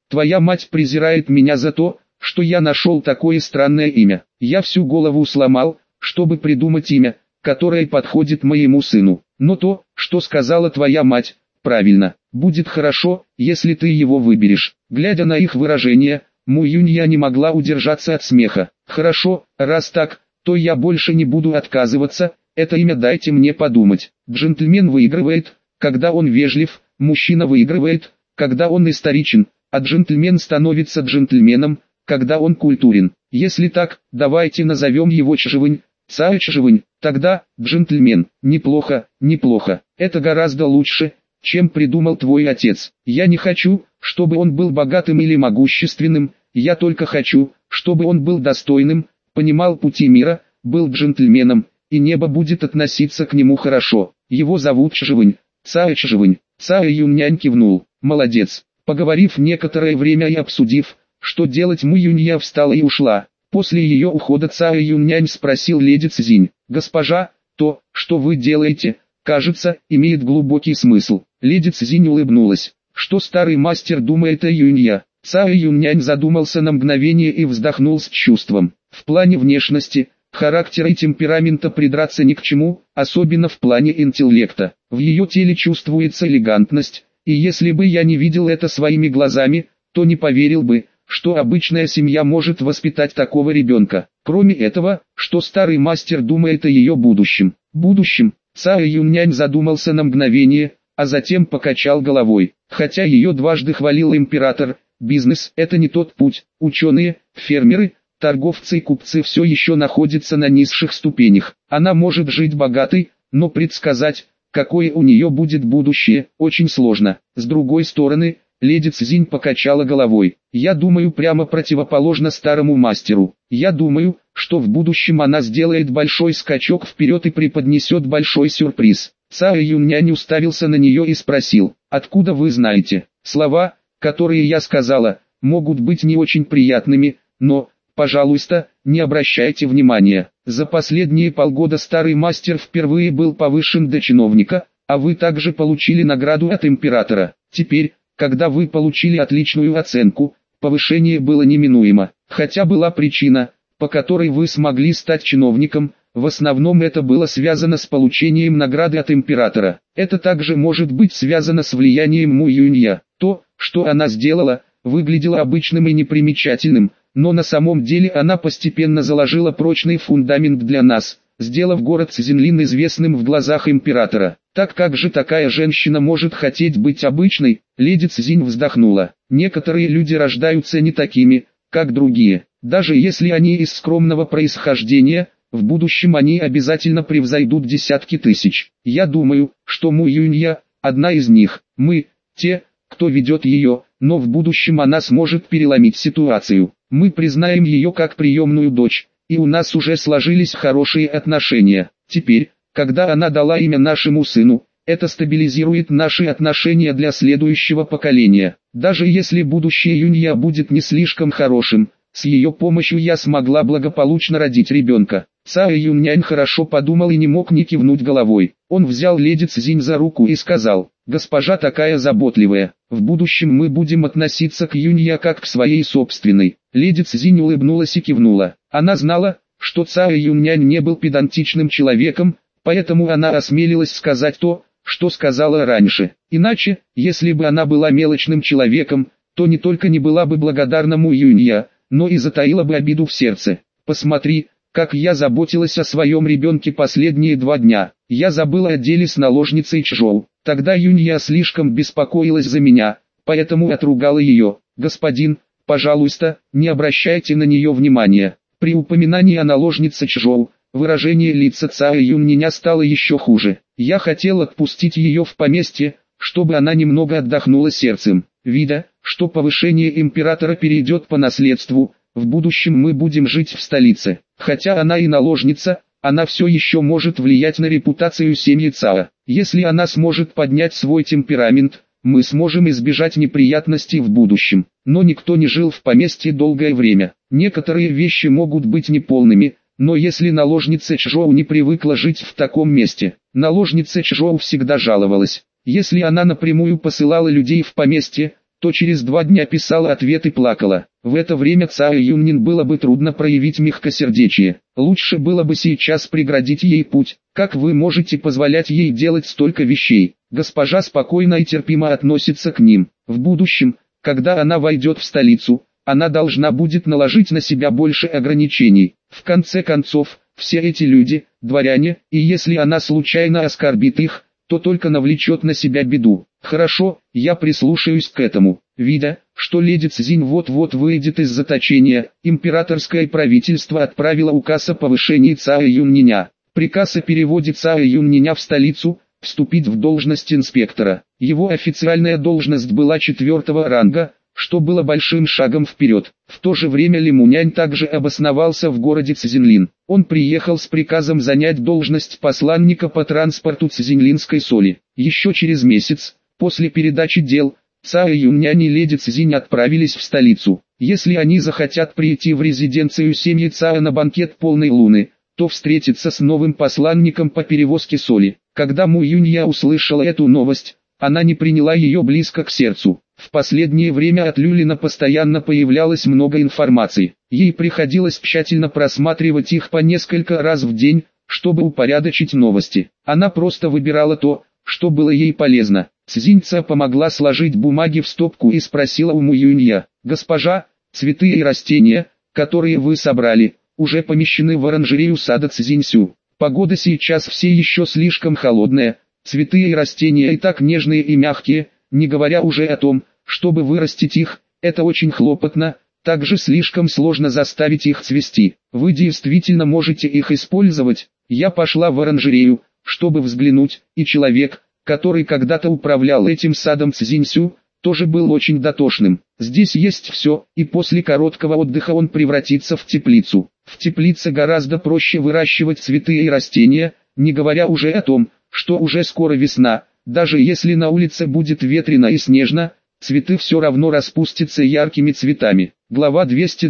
Твоя мать презирает меня за то, что я нашел такое странное имя. Я всю голову сломал, чтобы придумать имя, которое подходит моему сыну. Но то, что сказала твоя мать, правильно. Будет хорошо, если ты его выберешь. Глядя на их выражение, Му Юнья не могла удержаться от смеха. Хорошо, раз так, то я больше не буду отказываться, это имя дайте мне подумать. Джентльмен выигрывает, когда он вежлив, мужчина выигрывает, когда он историчен, а джентльмен становится джентльменом, когда он культурен. Если так, давайте назовем его Чживэнь, Цао Чживэнь, тогда, джентльмен. Неплохо, неплохо, это гораздо лучше, чем придумал твой отец. Я не хочу, чтобы он был богатым или могущественным, я только хочу, чтобы он был достойным, понимал пути мира, был джентльменом, и небо будет относиться к нему хорошо. Его зовут Чживэнь, Цао Чживэнь. Цао Юньнянь кивнул. Молодец. Поговорив некоторое время и обсудив, что делать, Му Юнья встала и ушла. После ее ухода Цао Юньнянь спросил леди Цзинь: «Госпожа, то, что вы делаете, кажется, имеет глубокий смысл». Леди Цзинь улыбнулась. «Что старый мастер думает о Юнья?» Цао Юньнянь задумался на мгновение и вздохнул с чувством. В плане внешности, характера и темперамента придраться ни к чему, особенно в плане интеллекта. В ее теле чувствуется элегантность, и если бы я не видел это своими глазами, то не поверил бы, что обычная семья может воспитать такого ребенка. Кроме этого, что старый мастер думает о ее будущем. Будущем, Цао Юньнянь задумался на мгновение, а затем покачал головой. Хотя ее дважды хвалил император, бизнес – это не тот путь. Ученые, фермеры, торговцы и купцы все еще находятся на низших ступенях. Она может жить богатой, но предсказать, какое у нее будет будущее, очень сложно. С другой стороны, леди Цзинь покачала головой. Я думаю прямо противоположно старому мастеру. Я думаю, что в будущем она сделает большой скачок вперед и преподнесет большой сюрприз. Цао Юньнянь уставился на нее и спросил: «Откуда вы знаете?» «Слова, которые я сказала, могут быть не очень приятными, но, пожалуйста, не обращайте внимания. За последние полгода старый мастер впервые был повышен до чиновника, а вы также получили награду от императора. Теперь, когда вы получили отличную оценку, повышение было неминуемо. Хотя была причина, по которой вы смогли стать чиновником, в основном это было связано с получением награды от императора. Это также может быть связано с влиянием Му Юнья. То, что она сделала, выглядело обычным и непримечательным, но на самом деле она постепенно заложила прочный фундамент для нас, сделав город Цзинлин известным в глазах императора. Так как же такая женщина может хотеть быть обычной? Леди Цзинь вздохнула. Некоторые люди рождаются не такими, как другие. Даже если они из скромного происхождения, в будущем они обязательно превзойдут десятки тысяч. Я думаю, что Му Юнья – одна из них. Мы – те, кто ведет ее, но в будущем она сможет переломить ситуацию. Мы признаем ее как приемную дочь, и у нас уже сложились хорошие отношения. Теперь, когда она дала имя нашему сыну, это стабилизирует наши отношения для следующего поколения. Даже если будущее Юнья будет не слишком хорошим, с ее помощью я смогла благополучно родить ребенка. Цао Юньнянь хорошо подумал и не мог не кивнуть головой. Он взял леди Цзинь за руку и сказал: «Госпожа такая заботливая, в будущем мы будем относиться к Юнья как к своей собственной». Леди Цзинь улыбнулась и кивнула. Она знала, что Цао Юньнянь не был педантичным человеком, поэтому она осмелилась сказать то, что сказала раньше. Иначе, если бы она была мелочным человеком, то не только не была бы благодарна Му Юнья, но и затаила бы обиду в сердце. «Посмотри, как я заботилась о своем ребенке последние 2 дня. Я забыла о деле с наложницей Чжоу. Тогда Юнья слишком беспокоилась за меня, поэтому отругала ее. Господин, пожалуйста, не обращайте на нее внимания». При упоминании о наложнице Чжоу, выражение лица Цао Юньня стало еще хуже. «Я хотел отпустить ее в поместье, чтобы она немного отдохнула сердцем. Видя, что повышение императора перейдет по наследству, в будущем мы будем жить в столице. Хотя она и наложница, она все еще может влиять на репутацию семьи Цао. Если она сможет поднять свой темперамент, мы сможем избежать неприятностей в будущем». Но никто не жил в поместье долгое время. Некоторые вещи могут быть неполными, но если наложница Чжоу не привыкла жить в таком месте, наложница Чжоу всегда жаловалась. Если она напрямую посылала людей в поместье, то через 2 дня писала ответ и плакала. В это время Цао Юннин было бы трудно проявить мягкосердечие. Лучше было бы сейчас преградить ей путь. Как вы можете позволять ей делать столько вещей? Госпожа спокойно и терпимо относится к ним. В будущем, когда она войдет в столицу, она должна будет наложить на себя больше ограничений. В конце концов, все эти люди – дворяне, и если она случайно оскорбит их, то только навлечет на себя беду. Хорошо, я прислушаюсь к этому. Видя, что леди Цзинь вот-вот выйдет из заточения, императорское правительство отправило указ о повышении Цао Юнниня. Приказ о переводе Цао Юнниня в столицу, вступить в должность инспектора. Его официальная должность была 4-го ранга, что было большим шагом вперед. В то же время Ли Мунянь также обосновался в городе Цзинлин. Он приехал с приказом занять должность посланника по транспорту цзиньлинской соли. Еще через месяц, после передачи дел, Цао Юннянь и леди Цзинь отправились в столицу. Если они захотят прийти в резиденцию семьи Цао на банкет полной луны, то встретиться с новым посланником по перевозке соли. Когда Му Юнья услышала эту новость, она не приняла ее близко к сердцу. В последнее время от Люлина постоянно появлялось много информации. Ей приходилось тщательно просматривать их по несколько раз в день, чтобы упорядочить новости. Она просто выбирала то, что было ей полезно. Цзиньца помогла сложить бумаги в стопку и спросила у Му Юнья: «Госпожа, цветы и растения, которые вы собрали, уже помещены в оранжерею сада Цзиньсю. Погода сейчас все еще слишком холодная, цветы и растения и так нежные и мягкие, не говоря уже о том, чтобы вырастить их, это очень хлопотно, также слишком сложно заставить их цвести. Вы действительно можете их использовать». Я пошла в оранжерею, чтобы взглянуть, и человек, который когда-то управлял этим садом Цзиньсю, тоже был очень дотошным. Здесь есть все, и после короткого отдыха он превратится в теплицу. В теплице гораздо проще выращивать цветы и растения, не говоря уже о том, что уже скоро весна. Даже если на улице будет ветрено и снежно, цветы все равно распустятся яркими цветами. Глава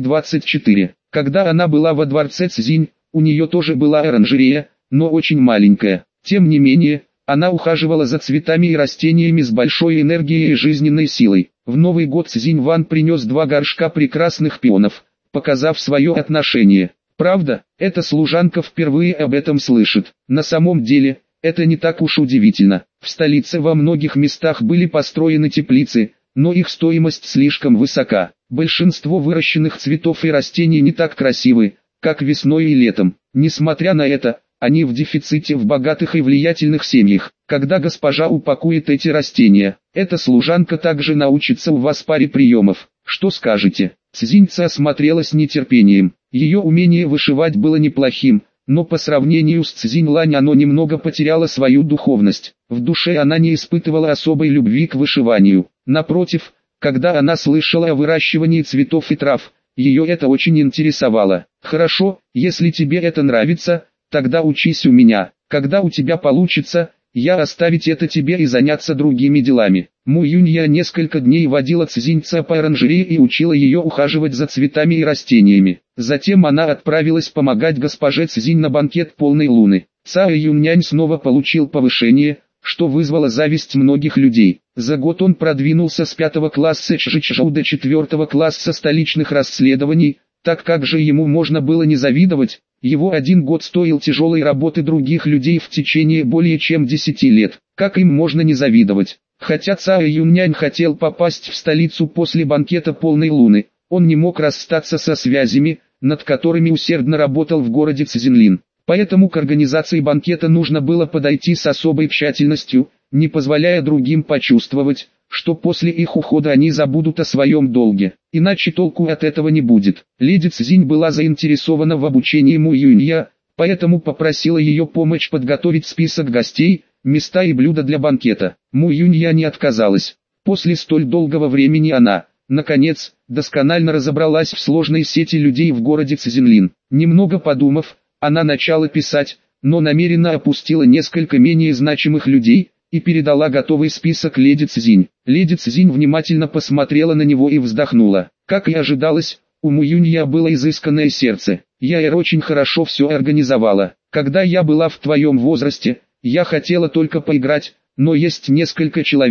224. Когда она была во дворце Цзинь, у нее тоже была оранжерея, но очень маленькая. Тем не менее, она ухаживала за цветами и растениями с большой энергией и жизненной силой. В Новый год Цзинь Ван принес 2 горшка прекрасных пионов, показав свое отношение. Правда, эта служанка впервые об этом слышит. На самом деле, это не так уж удивительно. В столице во многих местах были построены теплицы, но их стоимость слишком высока. Большинство выращенных цветов и растений не так красивы, как весной и летом. Несмотря на это, они в дефиците в богатых и влиятельных семьях. Когда госпожа упакует эти растения, эта служанка также научится у вас паре приемов. Что скажете? Цзиньца осмотрела с нетерпением. Ее умение вышивать было неплохим, но по сравнению с Цзиньлань оно немного потеряло свою духовность. В душе она не испытывала особой любви к вышиванию. Напротив, когда она слышала о выращивании цветов и трав, ее это очень интересовало. «Хорошо, если тебе это нравится, тогда учись у меня. Когда у тебя получится, я оставить это тебе и заняться другими делами». Му Юнья несколько дней водила Цзиньца по оранжерее и учила ее ухаживать за цветами и растениями. Затем она отправилась помогать госпоже Цзинь на банкет полной луны. Цао Юннянь снова получил повышение, что вызвало зависть многих людей. За год он продвинулся с 5 класса Чжичжоу до 4 класса столичных расследований, так как же ему можно было не завидовать. Его 1 год стоил тяжелой работы других людей в течение более чем 10 лет. Как им можно не завидовать? Хотя Цао Юннянь хотел попасть в столицу после банкета полной луны, он не мог расстаться со связями, над которыми усердно работал в городе Цзинлин. Поэтому к организации банкета нужно было подойти с особой тщательностью, не позволяя другим почувствовать, что после их ухода они забудут о своем долге. Иначе толку от этого не будет. Леди Цзинь была заинтересована в обучении Му Юнья, поэтому попросила ее помочь подготовить список гостей, места и блюда для банкета. Му Юнья не отказалась. После столь долгого времени она, наконец, досконально разобралась в сложной сети людей в городе Цзинлин. Немного подумав, она начала писать, но намеренно опустила несколько менее значимых людей и передала готовый список леди Цзинь. Леди Цзинь внимательно посмотрела на него и вздохнула. Как и ожидалось, у Му Юнья было изысканное сердце. «Я очень хорошо все организовала. Когда я была в твоем возрасте, я хотела только поиграть, но есть несколько человек,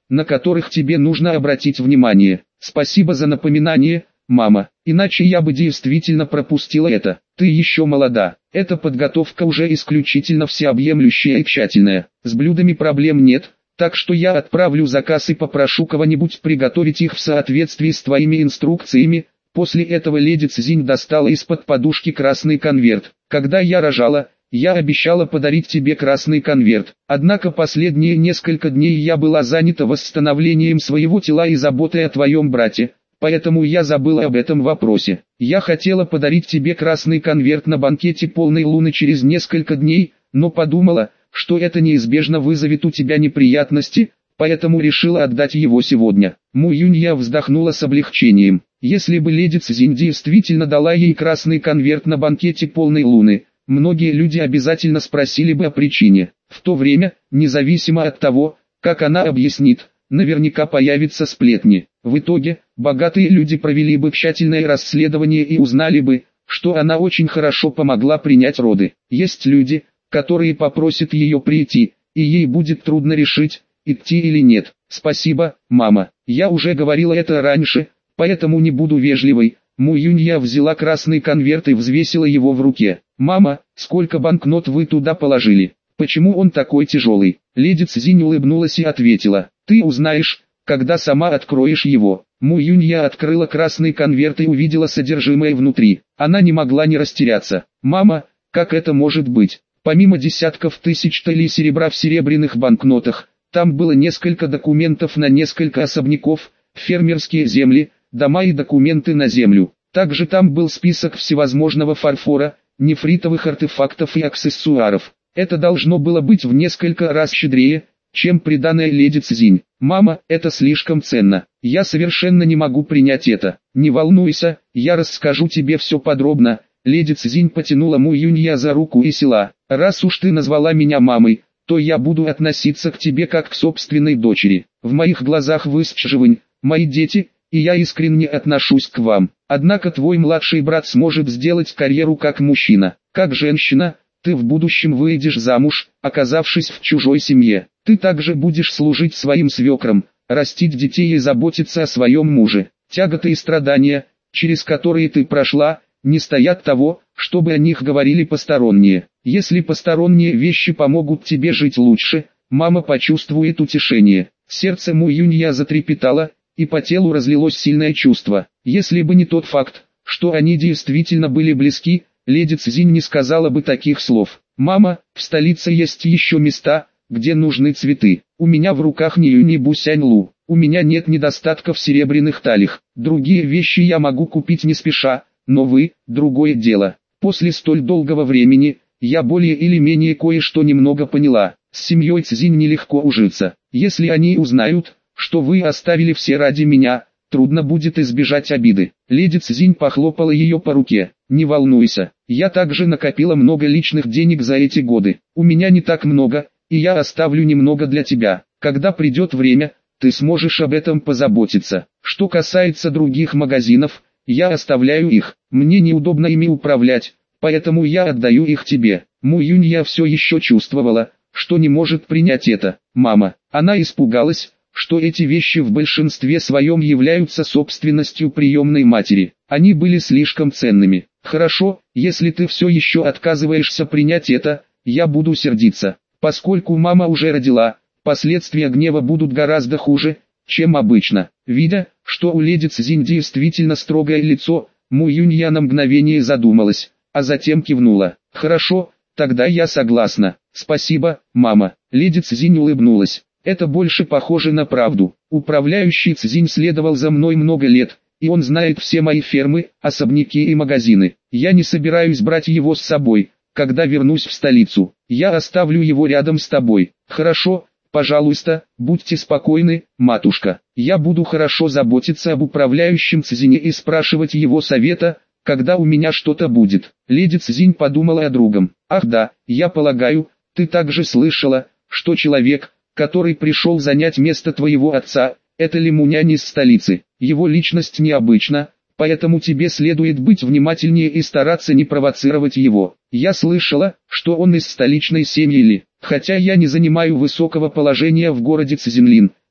на которых тебе нужно обратить внимание. Спасибо за напоминание, мама, иначе я бы действительно пропустила это. Ты еще молода. Эта подготовка уже исключительно всеобъемлющая и тщательная. С блюдами проблем нет, так что я отправлю заказ и попрошу кого-нибудь приготовить их в соответствии с твоими инструкциями. После этого леди Цзинь достала из-под подушки красный конверт. Когда я рожала, я обещала подарить тебе красный конверт. Однако последние несколько дней я была занята восстановлением своего тела и заботой о твоем брате. Поэтому я забыла об этом вопросе. Я хотела подарить тебе красный конверт на банкете полной луны через несколько дней, но подумала, что это неизбежно вызовет у тебя неприятности, поэтому решила отдать его сегодня. Му Юнья вздохнула с облегчением. Если бы леди Цзинь действительно дала ей красный конверт на банкете полной луны, многие люди обязательно спросили бы о причине. В то время, независимо от того, как она объяснит, наверняка появятся сплетни. В итоге, богатые люди провели бы тщательное расследование и узнали бы, что она очень хорошо помогла принять роды. Есть люди, которые попросят ее прийти, и ей будет трудно решить, идти или нет. Спасибо, мама, я уже говорила это раньше, поэтому не буду вежливой. Му Юнья взяла красный конверт и взвесила его в руке. Мама, сколько банкнот вы туда положили? Почему он такой тяжелый? Леди Цзинь улыбнулась и ответила. Ты узнаешь, когда сама откроешь его. Му Юнья открыла красный конверт и увидела содержимое внутри. Она не могла не растеряться. Мама, как это может быть? Помимо десятков тысяч талей серебра в серебряных банкнотах, там было несколько документов на несколько особняков, фермерские земли, дома и документы на землю. Также там был список всевозможного фарфора, нефритовых артефактов и аксессуаров. Это должно было быть в несколько раз щедрее, чем приданое леди Цзинь. Мама, это слишком ценно. Я совершенно не могу принять это. Не волнуйся, я расскажу тебе все подробно. Леди Цзинь потянула Му Юнья за руку и села. Раз уж ты назвала меня мамой, то я буду относиться к тебе как к собственной дочери. В моих глазах вы Счживэнь, мои дети, и я искренне отношусь к вам. Однако твой младший брат сможет сделать карьеру как мужчина. Как женщина, ты в будущем выйдешь замуж, оказавшись в чужой семье. Ты также будешь служить своим свекрам, растить детей и заботиться о своем муже. Тяготы и страдания, через которые ты прошла, не стоят того, чтобы о них говорили посторонние. Если посторонние вещи помогут тебе жить лучше, мама почувствует утешение. Сердце Му Юнья затрепетало, и по телу разлилось сильное чувство. Если бы не тот факт, что они действительно были близки, леди Цзинь не сказала бы таких слов. «Мама, в столице есть еще места, где нужны цветы. У меня в руках не Юни Бусянь-Лу. У меня нет недостатка в серебряных талях. Другие вещи я могу купить не спеша, но вы – другое дело. После столь долгого времени, я более или менее кое-что немного поняла. С семьей Цзинь нелегко ужиться. Если они узнают, что вы оставили все ради меня, трудно будет избежать обиды». Леди Цзинь похлопала ее по руке. «Не волнуйся, я также накопила много личных денег за эти годы. У меня не так много, и я оставлю немного для тебя. Когда придет время, ты сможешь об этом позаботиться. Что касается других магазинов, я оставляю их. Мне неудобно ими управлять, поэтому я отдаю их тебе». Му Юнья все еще чувствовала, что не может принять это. «Мама». Она испугалась, что эти вещи в большинстве своем являются собственностью приемной матери. Они были слишком ценными. «Хорошо, если ты все еще отказываешься принять это, я буду сердиться. Поскольку мама уже родила, последствия гнева будут гораздо хуже, чем обычно». Видя, что у леди Цзинь действительно строгое лицо, Му Юнья на мгновение задумалась, а затем кивнула. «Хорошо, тогда я согласна. Спасибо, мама». Леди Цзинь улыбнулась. «Это больше похоже на правду. Управляющий Цзинь следовал за мной много лет, и он знает все мои фермы, особняки и магазины. Я не собираюсь брать его с собой, когда вернусь в столицу. Я оставлю его рядом с тобой. Хорошо, пожалуйста, будьте спокойны, матушка. Я буду хорошо заботиться об управляющем Цзине и спрашивать его совета, когда у меня что-то будет». Леди Цзинь подумала о другом. «Ах да, я полагаю, ты также слышала, что человек, который пришел занять место твоего отца, это Лимунянь из столицы. Его личность необычна, поэтому тебе следует быть внимательнее и стараться не провоцировать его. Я слышала, что он из столичной семьи Ли. Хотя я не занимаю высокого положения в городе Цзинлин,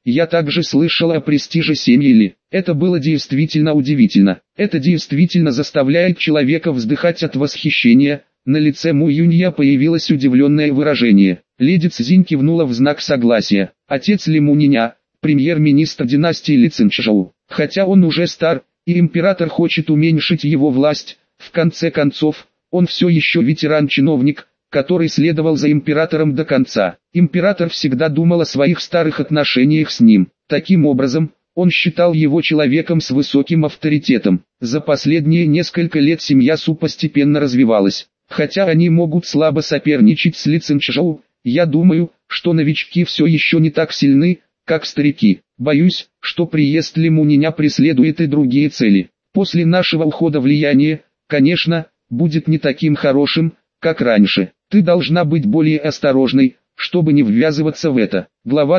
Я также слышала о престиже семьи Ли. Это было действительно удивительно. Это действительно заставляет человека вздыхать от восхищения. На лице Му Юнья появилось удивленное выражение. Леди Цзинь кивнула в знак согласия. Отец Ли Муниня, премьер-министр династии Ли Цинчжоу. Хотя он уже стар, и император хочет уменьшить его власть, в конце концов, он все еще ветеран-чиновник, который следовал за императором до конца. Император всегда думал о своих старых отношениях с ним. Таким образом, он считал его человеком с высоким авторитетом. За последние несколько лет семья Су постепенно развивалась. Хотя они могут слабо соперничать с Ли Цинчжоу, я думаю, что новички все еще не так сильны, как старики. Боюсь, что приезд Ли Муниня преследует и другие цели. После нашего ухода влияние, конечно, будет не таким хорошим, как раньше. Ты должна быть более осторожной, чтобы не ввязываться в это. Глава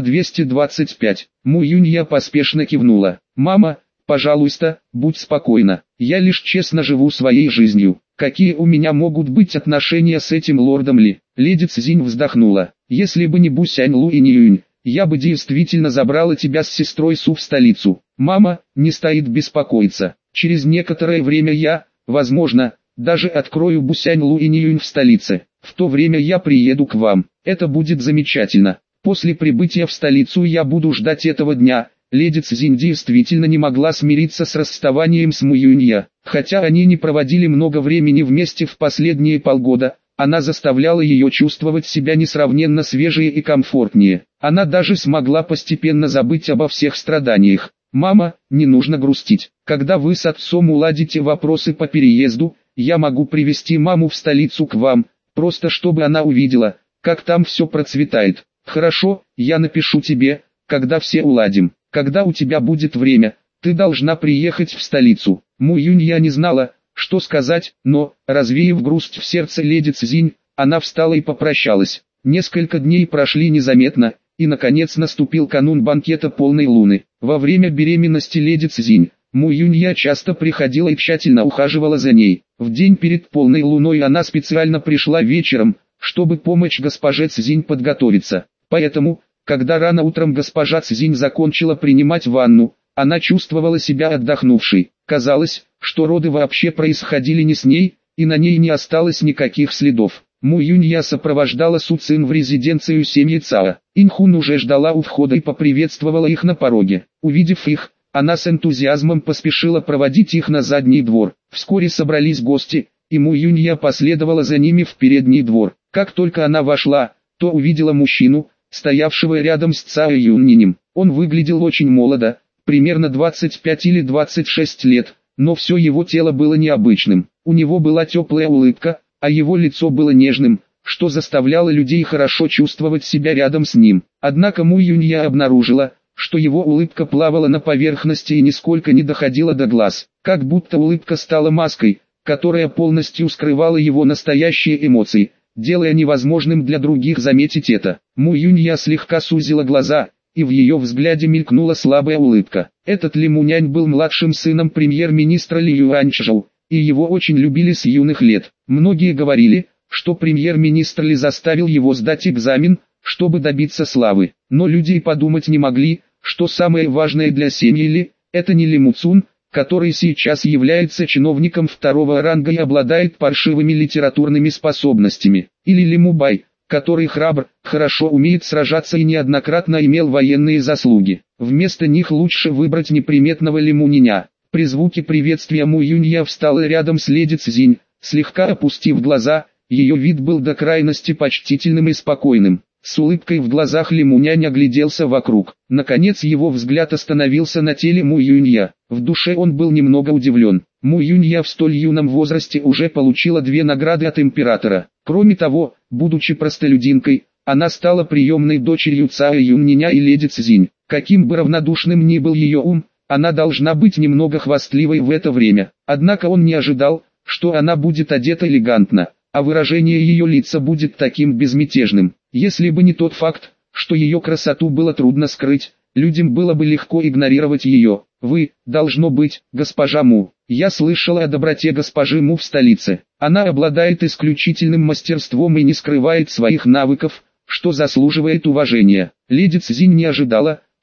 225. Му Юнья поспешно кивнула. Мама, пожалуйста, будь спокойна. Я лишь честно живу своей жизнью. Какие у меня могут быть отношения с этим лордом Ли? Леди Цзинь вздохнула. Если бы не Бусянь Лу и не Юнь, я бы действительно забрала тебя с сестрой Су в столицу. Мама, не стоит беспокоиться. Через некоторое время я, возможно, даже открою Бусянь Лу и Ниюнь в столице. В то время я приеду к вам. Это будет замечательно. После прибытия в столицу я буду ждать этого дня. Леди Цзинь действительно не могла смириться с расставанием с Му Юнья. Хотя они не проводили много времени вместе в последние полгода, она заставляла ее чувствовать себя несравненно свежее и комфортнее. Она даже смогла постепенно забыть обо всех страданиях. «Мама, не нужно грустить. Когда вы с отцом уладите вопросы по переезду, я могу привезти маму в столицу к вам, просто чтобы она увидела, как там все процветает. Хорошо, я напишу тебе, когда все уладим. Когда у тебя будет время, ты должна приехать в столицу». Му Юнья не знала, что сказать, но, развеяв грусть в сердце леди Цзинь, она встала и попрощалась. Несколько дней прошли незаметно, и наконец наступил канун банкета полной луны. Во время беременности леди Цзинь, Му Юнья часто приходила и тщательно ухаживала за ней. В день перед полной луной она специально пришла вечером, чтобы помочь госпоже Цзинь подготовиться. Поэтому, когда рано утром госпожа Цзинь закончила принимать ванну, она чувствовала себя отдохнувшей. Казалось, что роды вообще происходили не с ней, и на ней не осталось никаких следов. Му Юнья сопровождала Су Цин в резиденцию семьи Цао. Инхун уже ждала у входа и поприветствовала их на пороге. Увидев их, она с энтузиазмом поспешила проводить их на задний двор. Вскоре собрались гости, и Му Юнья последовала за ними в передний двор. Как только она вошла, то увидела мужчину, стоявшего рядом с Цао Юннинем. Он выглядел очень молодо, примерно 25 или 26 лет, но все его тело было необычным. У него была теплая улыбка, а его лицо было нежным, что заставляло людей хорошо чувствовать себя рядом с ним. Однако Му Юнья обнаружила, что его улыбка плавала на поверхности и нисколько не доходила до глаз, как будто улыбка стала маской, которая полностью скрывала его настоящие эмоции, делая невозможным для других заметить это. Му Юнья слегка сузила глаза, и в ее взгляде мелькнула слабая улыбка. Этот Ли Мунянь был младшим сыном премьер-министра Ли Юаньчжоу, и его очень любили с юных лет. Многие говорили, что премьер-министр Ли заставил его сдать экзамен, чтобы добиться славы. Но люди и подумать не могли, что самое важное для семьи Ли – это не Ли Муцун, который сейчас является чиновником второго ранга и обладает паршивыми литературными способностями, или Ли Мубай, который храбр, хорошо умеет сражаться и неоднократно имел военные заслуги. Вместо них лучше выбрать неприметного Ли Муниня. При звуке приветствия Му Юнья встала рядом с леди Цзинь, слегка опустив глаза, ее вид был до крайности почтительным и спокойным. С улыбкой в глазах Ли Мунянь огляделся вокруг. Наконец его взгляд остановился на теле Му Юнья. В душе он был немного удивлен. Му Юнья в столь юном возрасте уже получила 2 награды от императора. Кроме того, будучи простолюдинкой, она стала приемной дочерью Цао Юнниня и леди Цзинь. Каким бы равнодушным ни был ее ум, она должна быть немного хвастливой в это время. Однако он не ожидал, что она будет одета элегантно, а выражение ее лица будет таким безмятежным. Если бы не тот факт, что ее красоту было трудно скрыть, людям было бы легко игнорировать ее. Вы, должно быть, госпожа Му. Я слышала о доброте госпожи Му в столице. Она обладает исключительным мастерством и не скрывает своих навыков, что заслуживает уважения. Леди Цзинь не ожидала,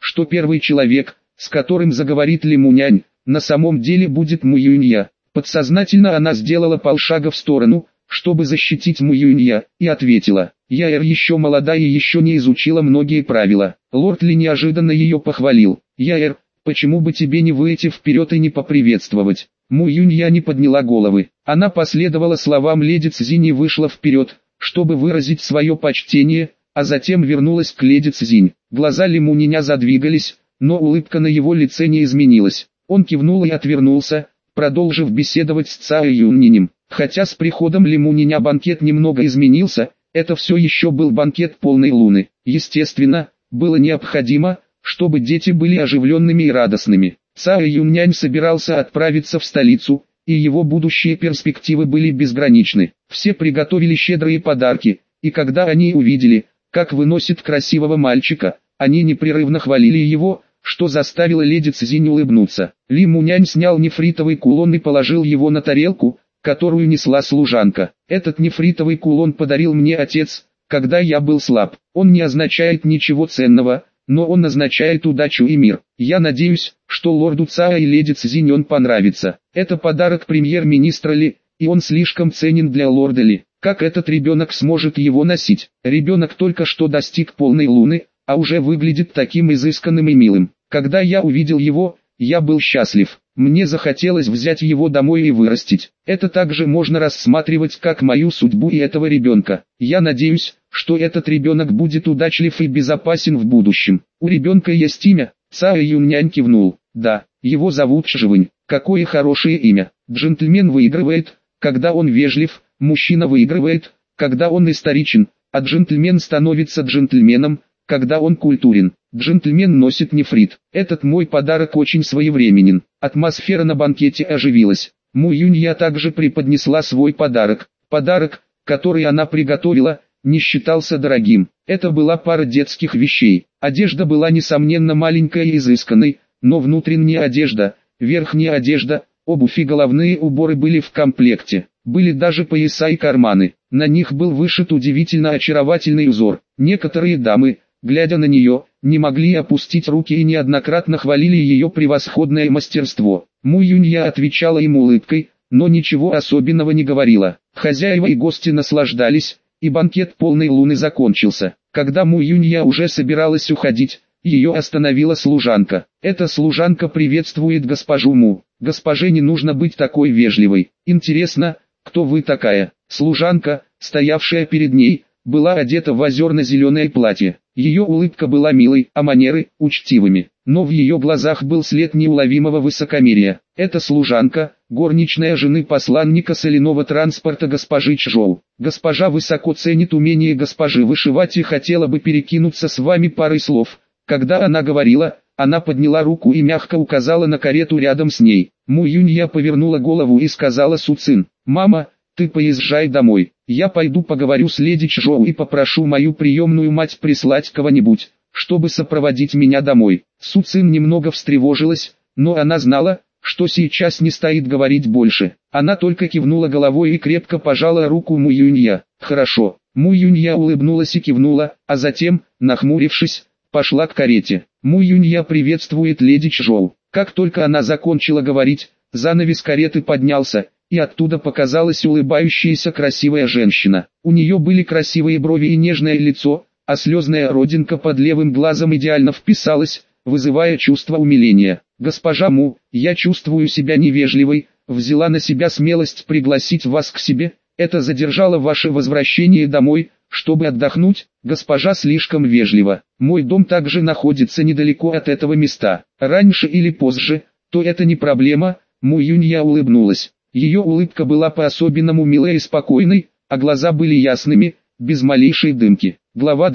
что первый человек, с которым заговорит Лимунянь, на самом деле будет Му Юнья. Подсознательно она сделала полшага в сторону, чтобы защитить Му Юнья, и ответила: «Яэр еще молода и еще не изучила многие правила». Лорд Ли неожиданно ее похвалил: «Яэр, почему бы тебе не выйти вперед и не поприветствовать?» Му Юнья не подняла головы. Она последовала словам леди Цзинь и вышла вперед, чтобы выразить свое почтение, а затем вернулась к леди Цзинь. Глаза Лимуниня задвигались, но улыбка на его лице не изменилась. Он кивнул и отвернулся, продолжив беседовать с Цао Юннинем. Хотя с приходом Лимуниня банкет немного изменился, это все еще был банкет полной луны. Естественно, было необходимо, чтобы дети были оживленными и радостными. Цао Юннянь собирался отправиться в столицу, и его будущие перспективы были безграничны. Все приготовили щедрые подарки, и когда они увидели, как выносит красивого мальчика, они непрерывно хвалили его, что заставило леди Цзинь улыбнуться. Ли Мунянь снял нефритовый кулон и положил его на тарелку, которую несла служанка. «Этот нефритовый кулон подарил мне отец, когда я был слаб. Он не означает ничего ценного, но он означает удачу и мир. Я надеюсь, что лорду Цао и леди Цзинь он понравится. Это подарок премьер-министра Ли, и он слишком ценен для лорда Ли. Как этот ребенок сможет его носить? Ребенок только что достиг полной луны, а уже выглядит таким изысканным и милым. Когда я увидел его, я был счастлив. Мне захотелось взять его домой и вырастить. Это также можно рассматривать как мою судьбу и этого ребенка. Я надеюсь, что этот ребенок будет удачлив и безопасен в будущем. У ребенка есть имя?» Цао Юннянь кивнул. «Да, его зовут Шживэнь. Какое хорошее имя. Джентльмен выигрывает, когда он вежлив, мужчина выигрывает, когда он историчен, а джентльмен становится джентльменом, когда он культурен. Джентльмен носит нефрит. Этот мой подарок очень своевременен». Атмосфера на банкете оживилась. Му Юнья также преподнесла свой подарок. Подарок, который она приготовила, не считался дорогим. Это была пара детских вещей. Одежда была несомненно маленькая и изысканной, но внутренняя одежда, верхняя одежда, обувь и головные уборы были в комплекте. Были даже пояса и карманы. На них был вышит удивительно очаровательный узор. Некоторые дамы, глядя на нее, не могли опустить руки и неоднократно хвалили ее превосходное мастерство. Му Юнья отвечала им улыбкой, но ничего особенного не говорила. Хозяева и гости наслаждались, и банкет полной луны закончился. Когда Му Юнья уже собиралась уходить, ее остановила служанка. «Эта служанка приветствует госпожу Му. Госпоже не нужно быть такой вежливой. Интересно, кто вы такая?» Служанка, стоявшая перед ней, была одета в озерно-зеленое платье. Ее улыбка была милой, а манеры – учтивыми. Но в ее глазах был след неуловимого высокомерия. Это служанка, горничная жены посланника соляного транспорта госпожи Чжоу. Госпожа высоко ценит умение госпожи вышивать и хотела бы перекинуться с вами парой слов. Когда она говорила, она подняла руку и мягко указала на карету рядом с ней. Му Юнья повернула голову и сказала Су Цин: «Мама, ты поезжай домой. Я пойду поговорю с леди Чжоу и попрошу мою приемную мать прислать кого-нибудь, чтобы сопроводить меня домой». Су Цин немного встревожилась, но она знала, что сейчас не стоит говорить больше. Она только кивнула головой и крепко пожала руку Му Юнья. «Хорошо». Му Юнья улыбнулась и кивнула, а затем, нахмурившись, пошла к карете. Му Юнья приветствует леди Чжоу. Как только она закончила говорить, занавес кареты поднялся, и оттуда показалась улыбающаяся красивая женщина. У нее были красивые брови и нежное лицо, а слезная родинка под левым глазом идеально вписалась, вызывая чувство умиления. «Госпожа Му, я чувствую себя невежливой, взяла на себя смелость пригласить вас к себе, это задержало ваше возвращение домой, чтобы отдохнуть. Госпожа слишком вежлива. Мой дом также находится недалеко от этого места. Раньше или позже, то это не проблема». Му Юнья улыбнулась. Ее улыбка была по-особенному милой и спокойной, а глаза были ясными, без малейшей дымки. Глава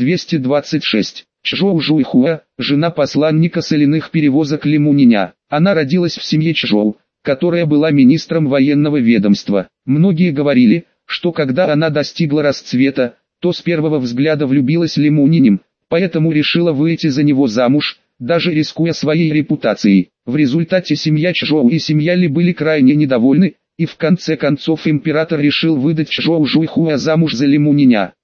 226. Чжоу Жуйхуа, жена посланника соляных перевозок Лимуниня. Она родилась в семье Чжоу, которая была министром военного ведомства. Многие говорили, что когда она достигла расцвета, то с первого взгляда влюбилась Лимунинем, поэтому решила выйти за него замуж, даже рискуя своей репутацией. В результате семья Чжоу и семья Ли были крайне недовольны, и в конце концов император решил выдать Чжоу Жуйхуа замуж за Лимуниня.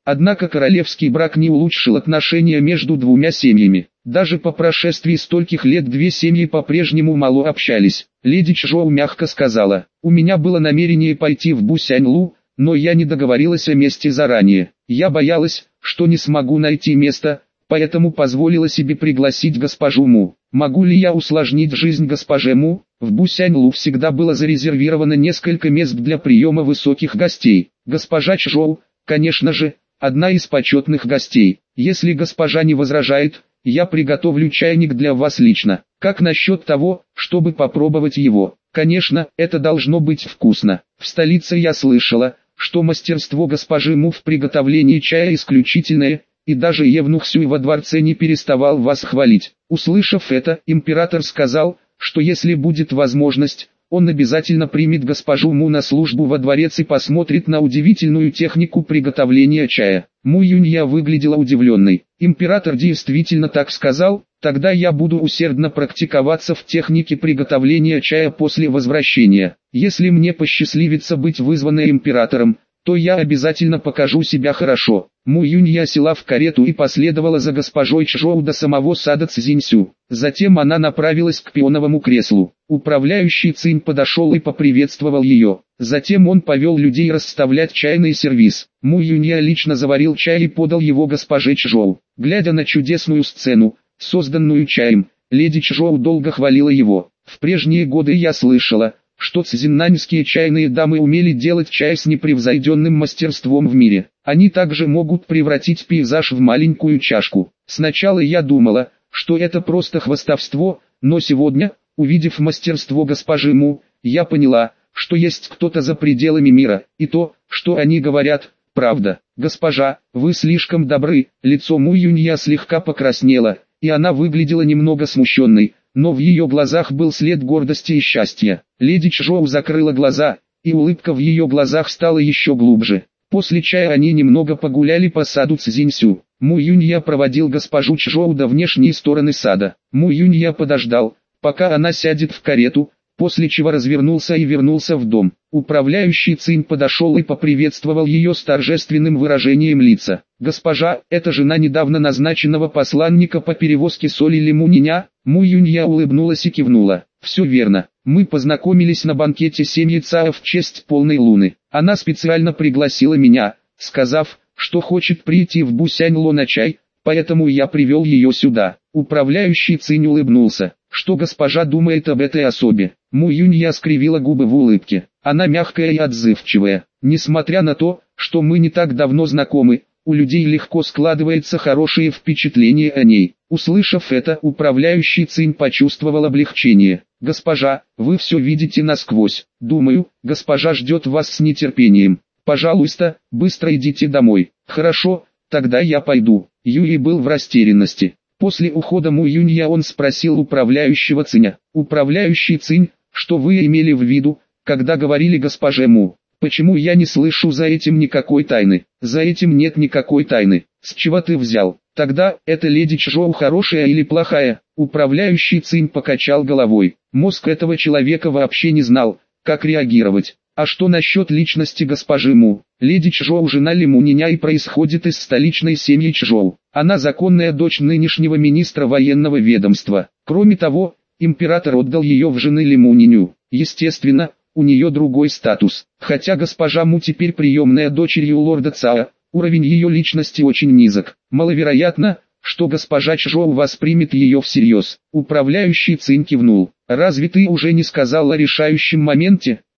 Однако королевский брак не улучшил отношения между двумя семьями. Даже по прошествии стольких лет две семьи по-прежнему мало общались. Леди Чжоу мягко сказала: «У меня было намерение пойти в Бусяньлу, но я не договорилась о месте заранее. Я боялась, что не смогу найти место, поэтому позволила себе пригласить госпожу Му. Могу ли я усложнить жизнь госпоже Му? В Бусяньлу всегда было зарезервировано несколько мест для приема высоких гостей. Госпожа Чжоу, конечно же, одна из почетных гостей. Если госпожа не возражает, я приготовлю чайник для вас лично. Как насчет того, чтобы попробовать его? Конечно, это должно быть вкусно. В столице я слышала, что мастерство госпожи Му в приготовлении чая исключительное, и даже евнух Сюй во дворце не переставал вас хвалить». Услышав это, император сказал, что если будет возможность, он обязательно примет госпожу Му на службу во дворец и посмотрит на удивительную технику приготовления чая. Му Юнья выглядела удивленной. Император действительно так сказал? Тогда я буду усердно практиковаться в технике приготовления чая после возвращения. Если мне посчастливится быть вызванной императором, то я обязательно покажу себя хорошо. Му Юнья села в карету и последовала за госпожой Чжоу до самого сада Цзиньсю. Затем она направилась к пионовому креслу. Управляющий Цинь подошел и поприветствовал ее. Затем он повел людей расставлять чайный сервиз. Му Юнья лично заварил чай и подал его госпоже Чжоу. Глядя на чудесную сцену, созданную чаем, леди Чжоу долго хвалила его. В прежние годы я слышала, что цзиннаньские чайные дамы умели делать чай с непревзойденным мастерством в мире. Они также могут превратить пейзаж в маленькую чашку. Сначала я думала, что это просто хвастовство, но сегодня, увидев мастерство госпожи Му, я поняла, что есть кто-то за пределами мира, и то, что они говорят, правда. «Госпожа, вы слишком добры». Лицо Му Юнья слегка покраснело, и она выглядела немного смущенной, но в ее глазах был след гордости и счастья. Леди Чжоу закрыла глаза, и улыбка в ее глазах стала еще глубже. После чая они немного погуляли по саду Цзиньсю. Му Юнья проводил госпожу Чжоу до внешней стороны сада. Му Юнья подождал, пока она сядет в карету, после чего развернулся и вернулся в дом. Управляющий Цинь подошел и поприветствовал ее с торжественным выражением лица. «Госпожа, это жена недавно назначенного посланника по перевозке соли Лимуниня?» Му Юнья улыбнулась и кивнула. «Все верно. Мы познакомились на банкете семьи Цао в честь полной луны. Она специально пригласила меня, сказав, что хочет прийти в Бусяньло на чай, поэтому я привел ее сюда». Управляющий Цинь улыбнулся. «Что госпожа думает об этой особе?» Му Юнья скривила губы в улыбке. «Она мягкая и отзывчивая. Несмотря на то, что мы не так давно знакомы, у людей легко складывается хорошее впечатление о ней». Услышав это, управляющий Цинь почувствовал облегчение. «Госпожа, вы все видите насквозь. Думаю, госпожа ждет вас с нетерпением. Пожалуйста, быстро идите домой». «Хорошо, тогда я пойду». Юй был в растерянности. После ухода Му Юнья он спросил управляющего Циня. «Управляющий Цинь, что вы имели в виду, когда говорили госпоже Му? Почему я не слышу за этим никакой тайны?» «За этим нет никакой тайны. С чего ты взял? Тогда, эта леди Чжоу хорошая или плохая?» Управляющий Цинь покачал головой. Мозг этого человека вообще не знал, как реагировать. «А что насчет личности госпожи Му? Леди Чжоу жена Лимуниня и происходит из столичной семьи Чжоу. Она законная дочь нынешнего министра военного ведомства. Кроме того, император отдал ее в жены Лимуниню. Естественно, у нее другой статус. Хотя госпожа Му теперь приемная дочерью лорда Цао, уровень ее личности очень низок. Маловероятно, что госпожа Чжоу воспримет ее всерьез». Управляющий Цинь кивнул. «Разве ты уже не сказал о решающем моменте?